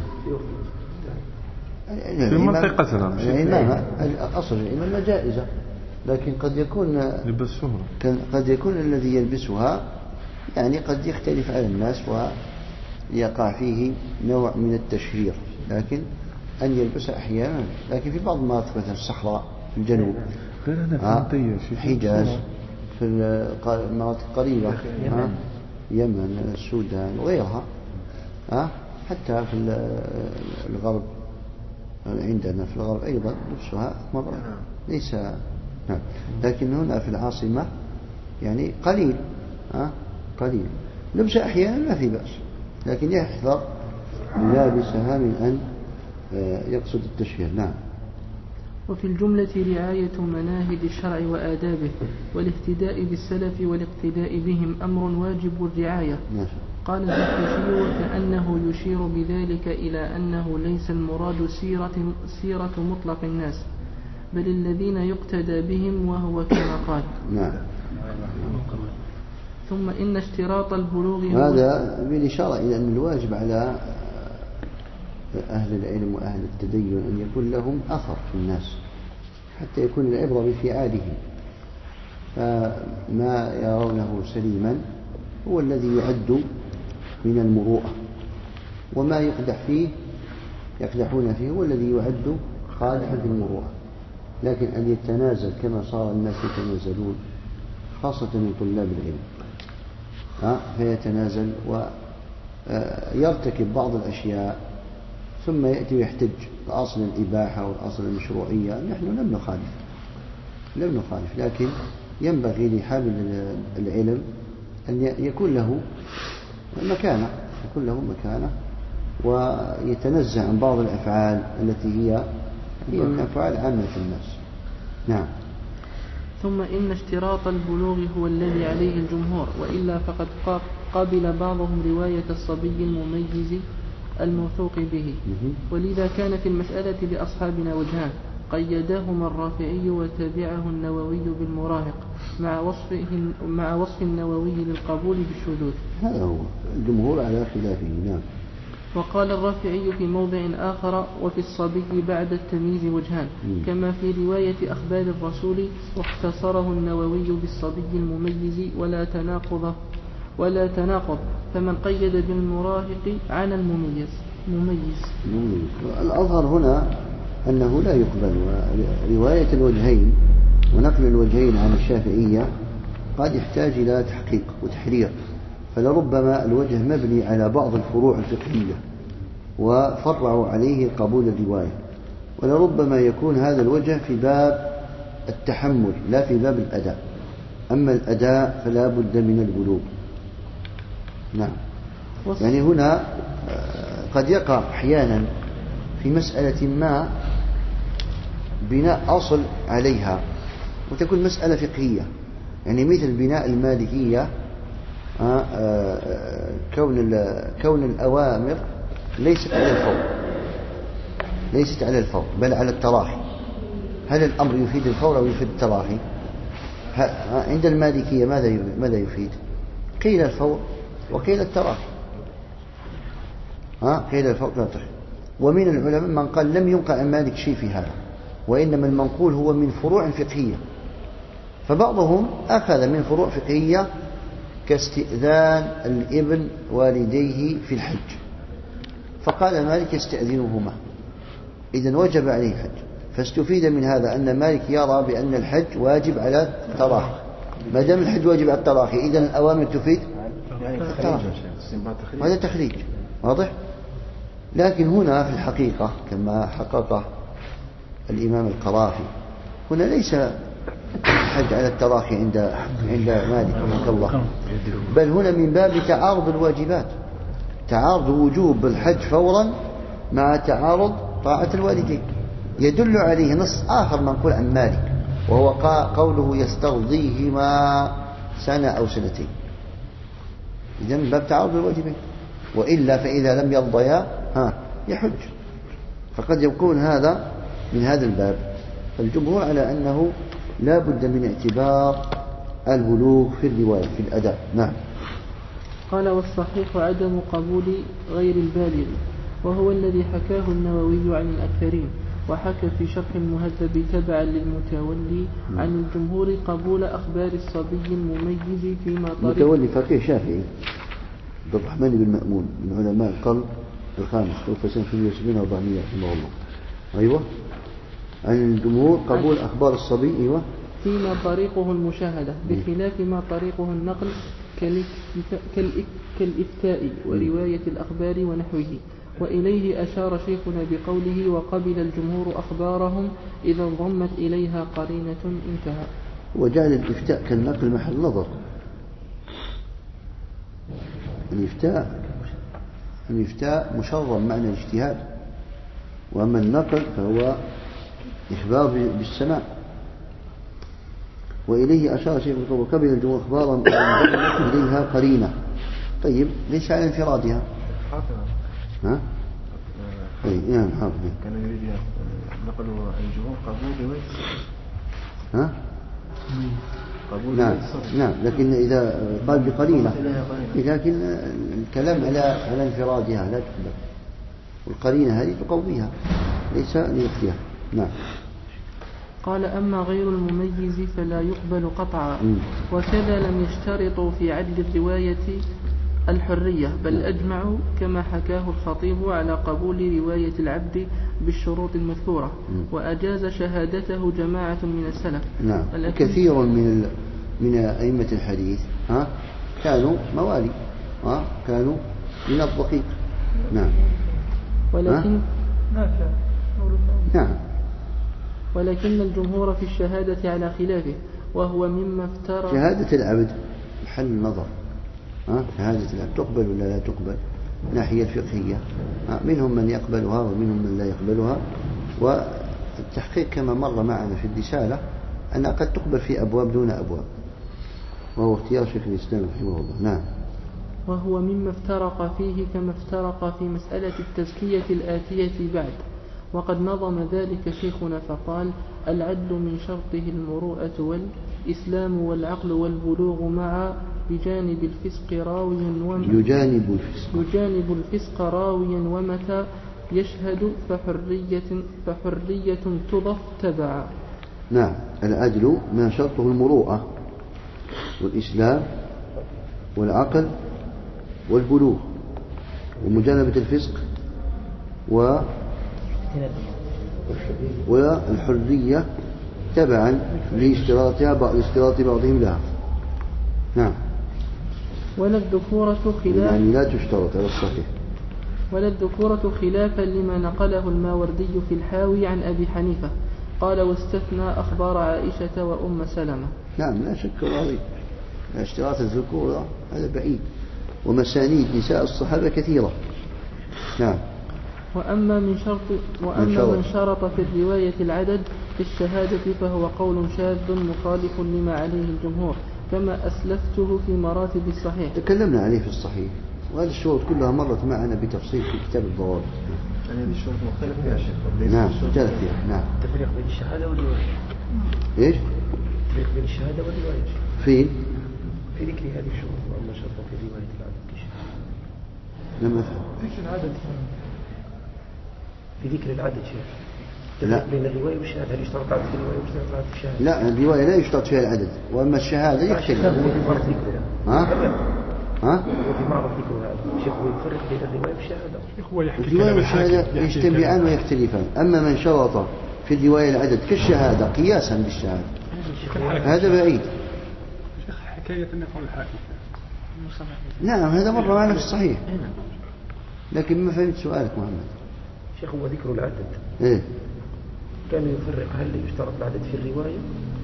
في منطقتنا العمامة أصل العمامة جائزة، لكن قد يكون لبس شهرة، قد يكون الذي يلبسها يعني قد يختلف على الناس ويقع فيه نوع من التشهير، لكن أن يلبسها أحيانا. لكن في بعض المناطق مثل الصحراء في الجنوب، غير هنا في حجاز، في المناطق القريبة، يمن، السودان وغيرها، حتى في الغرب عندنا في الغرب أيضا لبسها مرة ليس نعم. لكن هنا في العاصمة يعني قليل ها قليل لبس أحيانا ما في بأس، لكن يحذر لابسها من أن يقصد التشهير. نعم. وفي الجملة رعاية مناهج الشرع وآدابه والاهتداء بالسلف والاقتداء بهم أمر واجب الرعاية. قال الزركشي وكأنه يشير بذلك إلى أنه ليس المراد سيرة, سيرة مطلق الناس بل الذين يقتدى بهم، وهو كما قال. نعم. ثم إن اشتراط البلوغ هذا بالإشارة إلى أن الواجب على أهل العلم وأهل التدين أن يكون لهم أثر في الناس حتى يكون العبرة بفعالهم، فما يرونه سليما هو الذي يعد من المروءة، وما يقدح فيه يقدحون فيه هو الذي يعد خالفا في المروءة. لكن أن يتنازل كما صار الناس يتنازلون خاصة من طلاب العلم ها فيتنازل ويرتكب بعض الأشياء ثم يأتي ويحتج بأصل الإباحة والأصل المشروعية، نحن لم نخالف لم نخالف لكن ينبغي لحامل العلم أن يكون له مكانة يكون له مكانة ويتنزه عن بعض الأفعال التي هي هي من أفعال عامة الناس. نعم. ثم إن اشتراط البلوغ هو الذي عليه الجمهور، وإلا فقد قابل بعضهم رواية الصبي المميز الموثوق به، ولذا كان في المسألة لأصحابنا وجهان قيداهما الرافعي وتبعه النووي بالمراهق مع وصفه مع وصف النووي للقبول بالشذوذ. هذا هو الجمهور على خلافه. نعم. وقال الرافعي في موضع آخر وفي الصبي بعد التمييز وجهان كما في رواية أخبار الرسول، واختصره النووي بالصبي المميز ولا تناقض ولا تناقض فمن قيد بالمراهق عن المميز مميز. الأظهر هنا أنه لا يقبل، ورواية الوجهين ونقل الوجهين عن الشافعية قد يحتاج إلى تحقيق وتحرير، فلربما الوجه مبني على بعض الفروع الفقهية وفرعوا عليه قبول الرواية، ولربما يكون هذا الوجه في باب التحمل لا في باب الأداء، أما الأداء فلا بد من البلوغ. نعم. يعني هنا قد يقع أحيانا في مسألة ما بناء أصل عليها وتكون مسألة فقهية، يعني مثل بناء المالكية كون كون الأوامر ليست على الفور ليست على الفور بل على التراخي. هل الأمر يفيد الفور أو يفيد التراخي؟ عند المالكية ماذا ماذا يفيد؟ قيل الفور وقيل التراخي. ها قيل الفور قيل التراخي. ومن العلماء من قال لم ينقل عن مالك شيء في هذا، وإنما المنقول هو من فروع فقهية، فبعضهم أخذ من فروع فقهية كاستئذان الابن والديه في الحج، فقال مالك يستأذنهما إذن وجب عليه الحج، فاستفيد من هذا أن مالك يرى بأن الحج واجب على التراخي، ما دام الحج واجب على التراخي إذن الأوامر تفيد التراخي. هذا تخريج واضح. لكن هنا في الحقيقة كما حققه الإمام القرافي هنا ليس الحج على التراخي عند عند مالك رحمه الله، بل هنا من باب تعارض الواجبات، تعارض وجوب الحج فورا مع تعارض طاعة الوالدين، يدل عليه نص آخر منقول عن مالك وهو قوله يسترضيهما سنة أو سنتين، إذا من باب تعارض الواجبين، وإلا فإذا لم يرضيا ها يحج، فقد يكون هذا من هذا الباب. فالجمهور على أنه لا بد من اعتبار البلوغ في الرواية في الأداء. نعم. قال والصحيح عدم قبول غير البالغ، وهو الذي حكاه النووي عن الأكثرين، وحكى في شرح المهذب تبعا للمتولي عن الجمهور قبول أخبار الصبي المميز فيما طريق. المتولي فقيه شافعي عبد الرحمن بن مأمون من علماء القرن الخامس توفى سنة ثمانية وسبعين وأربعمائة رحمه الله. أيوة. عن الجمهور قبول أخبار الصبي أيوة فيما طريقه المشاهدة بخلاف ما طريقه النقل كالإفتاء ورواية الأخبار ونحوه. وإليه أشار شيخنا بقوله وقبل الجمهور أخبارهم إذا انضمت إليها قرينة انتهى. وجعل الإفتاء كالنقل محل نظر. الإفتاء الإفتاء مشرم معنى الاجتهاد، وأما النقل فهو إخبار بالسماع. وإليه أشار شيخ وقبل الجمهور أخبارهم إليها قرينة. طيب ليس على انفرادها؟ ها؟ أي نعم حاضر. كان يريد نقل الجمهور قبول رواية ها؟ قبول نعم نعم، لكن إذا قال بقرينة لكن الكلام على على انفرادها لا تقبل، والقرينة هذه تقويها ليس لنفسها. نعم. قال أما غير المميز فلا يقبل قطعا، وكذا لم يشترطوا في عدل الرواية الحرية، بل أجمعوا كما حكاه الخطيب على قبول رواية العبد بالشروط المذكورة، وأجاز شهادته جماعة من السلف. نعم. كثير من من أئمة الحديث ها كانوا موالي، ها كانوا من الرقيق. نعم. ولكن نعم ولكن الجمهور في الشهادة على خلافه، وهو مما افترى. شهادة العبد محل النظر، ها شهادة العبد تقبل ولا لا تقبل ناحية الفقهية، منهم من يقبلها ومنهم من لا يقبلها. والتحقيق كما مر معنا في الرسالة أنها قد تقبل في أبواب دون أبواب، وهو اختيار شيخ الإسلام رحمه الله. نعم. وهو مما افترق فيه كما افترق في مسألة التزكية الآتية بعد، وقد نظم ذلك شيخنا فقال العدل من شرطه المروءة والإسلام والعقل والبلوغ معا بجانب الفسق راويا ومتى يجانب الفسق يجانب الفسق راويا ومتى يشهد فحرية فحرية تضف تبعا. نعم. العدل من شرطه المروءة والإسلام والعقل والبلوغ ومجانبة الفسق و والحرية تبعا لاشتراطها لاشتراط بعضهم لها. نعم. ولا الذكورة خلاف يعني لا تشترط على الصحيح. ولا الذكورة خلافا لما نقله الماوردي في الحاوي عن أبي حنيفة قال واستثنى أخبار عائشة وأم سلمة. نعم لا شك عظيم، اشتراط الذكورة هذا بعيد، ومسانيد نساء الصحابة كثيرة. نعم. وأما من شرط وأما من شرط في الرواية العدد في الشهادة فهو قول شاذ مخالف لما عليه الجمهور، كما أسلفته في مراتب الصحيح. تكلمنا عليه في الصحيح، وهذه الشروط كلها مرت معنا بتفصيل في كتاب الضوابط. يعني هذه الشروط مختلف فيها شيخ. نعم مختلف فيها. نعم. التفريق بين الشهادة والرواية. إيش؟ التفريق بين الشهادة والرواية. فين؟ في ذكر هذه الشروط وأما شرط في رواية العدد. لم أفهم. ذكر العدد في ذكر العدد شيخ. لا. بين الرواية والشهادة، هل يشترط العدد في الرواية ويشترط العدد في الشهادة؟ لا الرواية لا يشترط فيها العدد، وأما الشهادة يختلف. ها؟ ها؟ وفي معرض ذكر هذا الشيخ هو يفرق بين الرواية والشهادة. هو يحكي الرواية والشهادة يجتمعان ويختلفان، أما من شرط في الرواية العدد كالشهادة قياسا بالشهادة هذا بعيد. شيخ حكاية أنه قول الحاكم. نعم هذا مرة معنا في الصحيح، لكن ما فهمت سؤالك محمد. شيخ هو ذكر العدد إيه؟ كان يفرق هل يشترط العدد في الرواية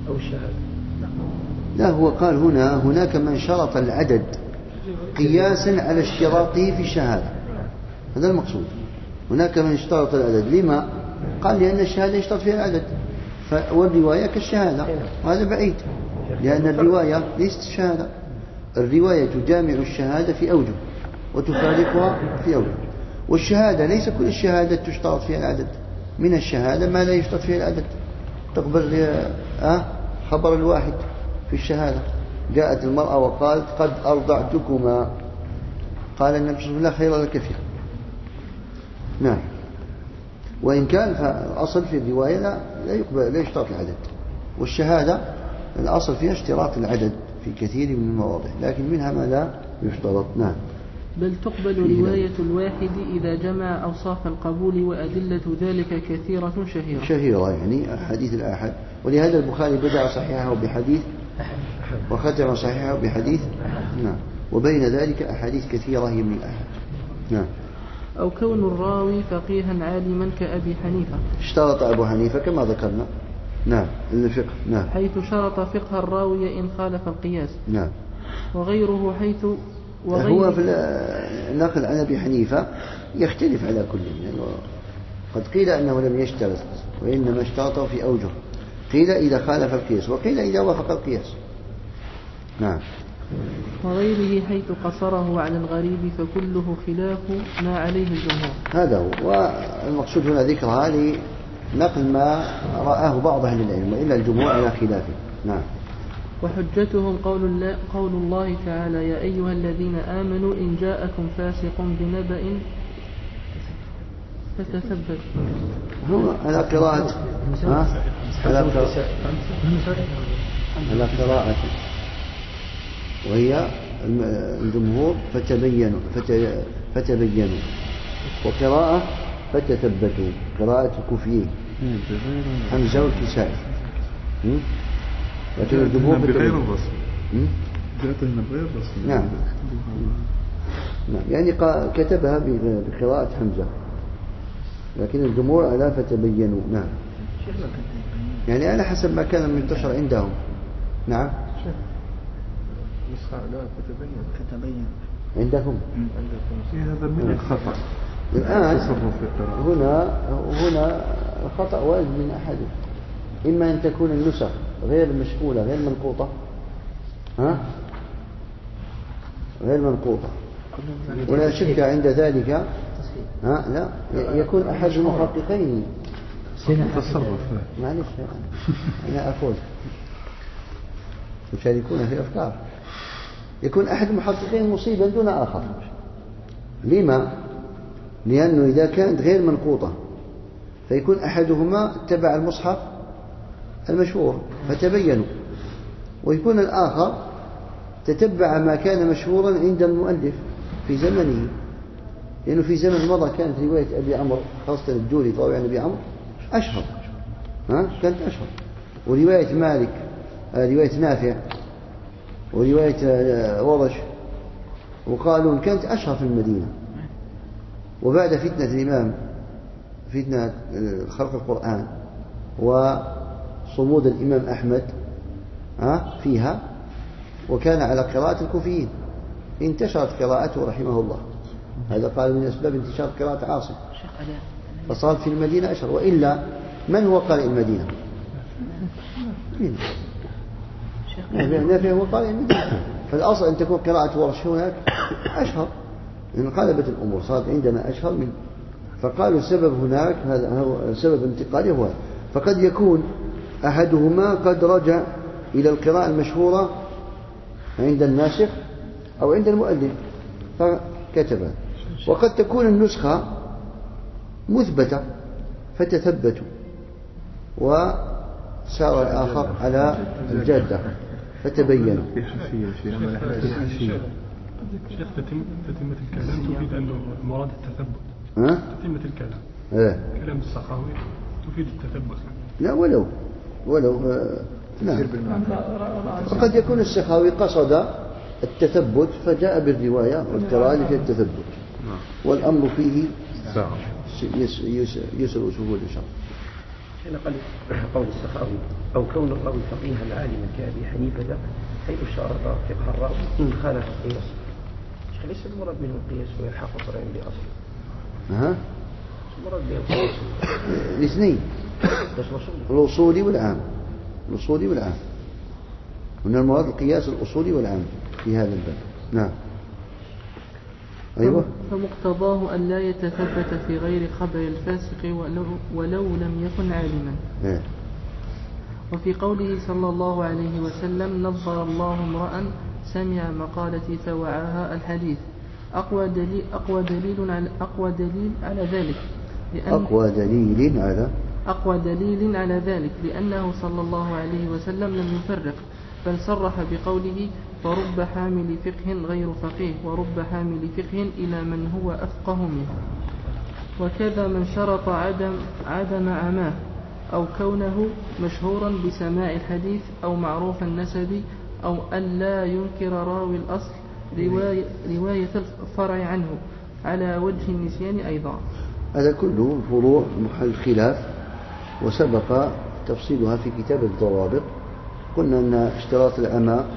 أو الشهادة؟ لا، هو قال هنا هناك من شرط العدد قياسا على اشتراطه في الشهادة، هذا المقصود. هناك من اشترط العدد، لما؟ قال لأن الشهادة يشترط فيها العدد، والرواية كالشهادة، وهذا بعيد، لأن الرواية ليست الشهادة. الرواية تجامع الشهادة في أوجه وتفارقها في أوجه، والشهادة ليس كل الشهادة تشترط فيها العدد، من الشهادة ما لا يشترط فيها العدد. تقبل أه خبر الواحد في الشهادة، جاءت المرأة وقالت قد أرضعتكما، قال النبي صلى الله عليه وسلم لا خير لك فيها. نعم، وإن كان فالأصل في الرواية لا, لا يقبل، لا يشترط العدد، والشهادة الأصل فيها اشتراط العدد في كثير من المواضع، لكن منها ما لا يشترط. نعم. بل تقبل رواية الواحد إذا جمع أوصاف القبول، وأدلة ذلك كثيرة شهيرة شهيرة يعني حديث الآحاد، ولهذا البخاري بدأ صحيحه بحديث وختم صحيحه بحديث. نعم، وبين ذلك أحاديث كثيرة هي من الآحاد. نعم. أو كون الراوي فقيها عالما كأبي حنيفة، اشترط أبو حنيفة كما ذكرنا. نعم، الفقه. نعم، حيث شرط فقه الراوي إن خالف القياس. نعم. وغيره حيث هو في النقل عن أبي حنيفة يختلف على كل، يعني قد قيل أنه لم يشترط وإنما اشترطه في أوجه، قيل إذا خالف القياس، وقيل إذا وافق القياس. نعم. وغيره حيث قصره على الغريب، فكله خلاف ما عليه الجمهور. هذا هو، والمقصود هنا ذكرها لنقل ما رآه بعض أهل العلم، وإلا الجمهور على خلافه. نعم. وحجتهم قول الله, قول الله تعالى: يا أيها الذين آمنوا إن جاءكم فاسق بنبأ فتثبتوا. هو على قراءة ها؟ على قراءة على قراءة وهي الجمهور فتبينوا فتبينوا، وقراءة فتثبتوا، قراءة الكوفيين حمزة والكسائي. لكن الجمهور بغير الرسم جاءتنا بغير الرسم. نعم. نعم، يعني كتبها بقراءة حمزة، لكن الجمهور على فتبينوا. نعم، يعني على حسب ما كان منتشر عندهم. نعم. لا فتبين فتبين عندكم هذا من الخطأ الآن. هنا هنا الخطأ وارد من أحدهم، إما أن تكون النسخ غير مشغولة غير منقوطة، ها غير منقوطة، ولا شك عند ذلك ها لا يكون أحد المحققين تصرف. معلش أنا أقول يشاركون في أفكار، يكون أحد المحققين مصيبا دون آخر. لما؟ لأنه إذا كانت غير منقوطة فيكون أحدهما تبع المصحف المشهور فتبينوا، ويكون الآخر تتبع ما كان مشهورا عند المؤلف في زمنه، لأنه في زمن مضى كانت رواية أبي عمرو خاصة الجوري طبعا أبي عمرو أشهر، ها كانت أشهر، ورواية مالك رواية نافع ورواية ورش وقالون كانت أشهر في المدينة. وبعد فتنة الإمام فتنة خلق القرآن وصمود الإمام أحمد فيها، وكان على قراءة الكوفيين، انتشرت قراءته رحمه الله. هذا قال من أسباب انتشار قراءة عاصم، فصار في المدينة أشهر. وإلا من هو قارئ المدينة؟ نافع هو قارئ المدينة، فالأصل أن تكون قراءة ورش هناك أشهر، انقلبت الأمور صارت عندنا أشهر من، فقالوا السبب هناك هذا هو سبب انتقاله هو، فقد يكون أحدهما قد رجع إلى القراءة المشهورة عند الناسخ أو عند المؤلف فكتبها، وقد تكون النسخة مثبتة فتثبتوا وسار الآخر على الجادة فتبينوا. شيخ تتمة الكلام تفيد أنه مراد التثبت. ها؟ تتمة الكلام. إيه؟ كلام السخاوي تفيد التثبت. لا ولو ولو آه نعم. وقد يكون السخاوي قصد التثبت فجاء بالرواية والقراءة لفي التثبت، والأمر فيه يسر وسهول إن شاء الله. حين قال قول السخاوي أو كون الراوي فقيها عالما كأبي حنيفة حيث شارط فقه الراوي إن خالف القياس. ليس المراد منه القياس ويلحق فرعين بأصل. أها. المراد به القياس. الاثنين. الأصولي والعام. الأصولي والعام. من المراد القياس الأصولي والعام في هذا الباب. نعم. أيوة. فمقتضاه أن لا يتثبت في غير خبر الفاسق ولو, ولو لم يكن عالما. إيه. وفي قوله صلى الله عليه وسلم نظر الله امرأ سمع مقالتي فوعاها الحديث أقوى دليل أقوى دليل على أقوى دليل على ذلك لأن أقوى دليل على أقوى دليل على ذلك لأنه صلى الله عليه وسلم لم يفرق بل صرح بقوله فرب حامل فقه غير فقيه ورب حامل فقه إلى من هو أفقه منه. وكذا من شرط عدم عدم عماه أو كونه مشهورا بسماع الحديث أو معروف النسب أو أن لا ينكر راوي الأصل رواية, رواية الفرع عنه على وجه النسيان أيضا. هذا كله فروع محل خلاف وسبق تفصيلها في كتاب الضوابط. قلنا أن اشتراط العمى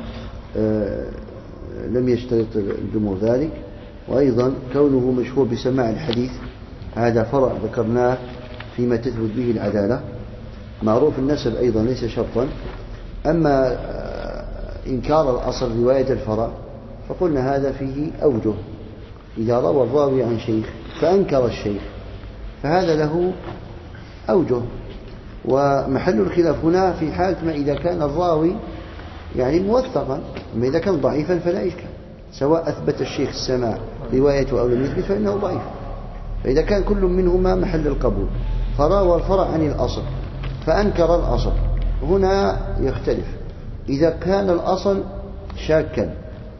لم يشترط الجمهور ذلك، وأيضا كونه مشهور بسماع الحديث هذا فرع ذكرناه فيما تثبت به العدالة. معروف النسب أيضا ليس شرطا. أما إنكار الأصل رواية الفرع فقلنا هذا فيه أوجه. إذا روى الراوي عن شيخ فأنكر الشيخ فهذا له أوجه. ومحل الخلاف هنا في حالة ما إذا كان الراوي يعني موثقا، أما إذا كان ضعيفا فلا إشكال، سواء أثبت الشيخ السماع روايته أو لم يثبت فإنه ضعيف. فإذا كان كل منهما محل القبول فراوى الفرع عن الأصل فأنكر الأصل هنا يختلف. إذا كان الأصل شاكا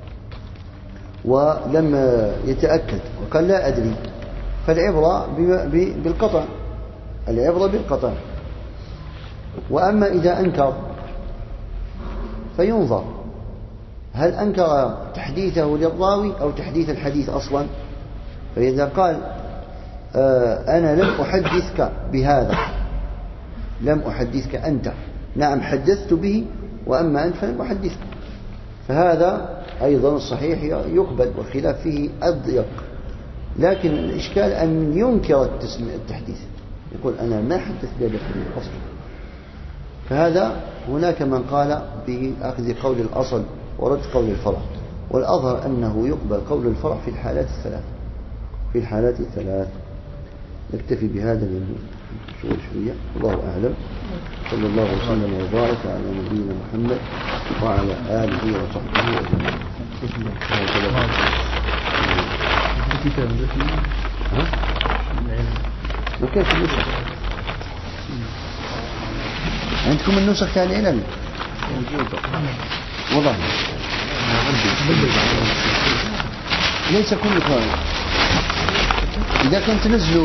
ولم يتأكد وقال لا أدري فالعبرة بالقطع، العبرة بالقطع. وأما إذا أنكر فينظر هل أنكر تحديثه للراوي أو تحديث الحديث أصلا. فإذا قال آه أنا لم أحدثك بهذا، لم أحدثك أنت، نعم حدثت به وأما أنت فلم أحدثك، فهذا أيضا الصحيح يقبل والخلاف فيه أضيق. لكن الإشكال أن ينكر التحديث، يقول أنا ما حدثت بهذا الحديث أصلا. فهذا هناك من قال بأخذ قول الأصل ورد قول الفرع، والأظهر أنه يقبل قول الفرع في الحالات الثلاث في الحالات الثلاث. نكتفي بهذا اليوم شوي شوية، الله أعلم. صلى الله وسلم وبارك على نبينا محمد وعلى آله وصحبه أجمعين. ما كان في النسخ عندكم النسخ تاع العلل وضع ليس كل قائد إذا كنت نزلوا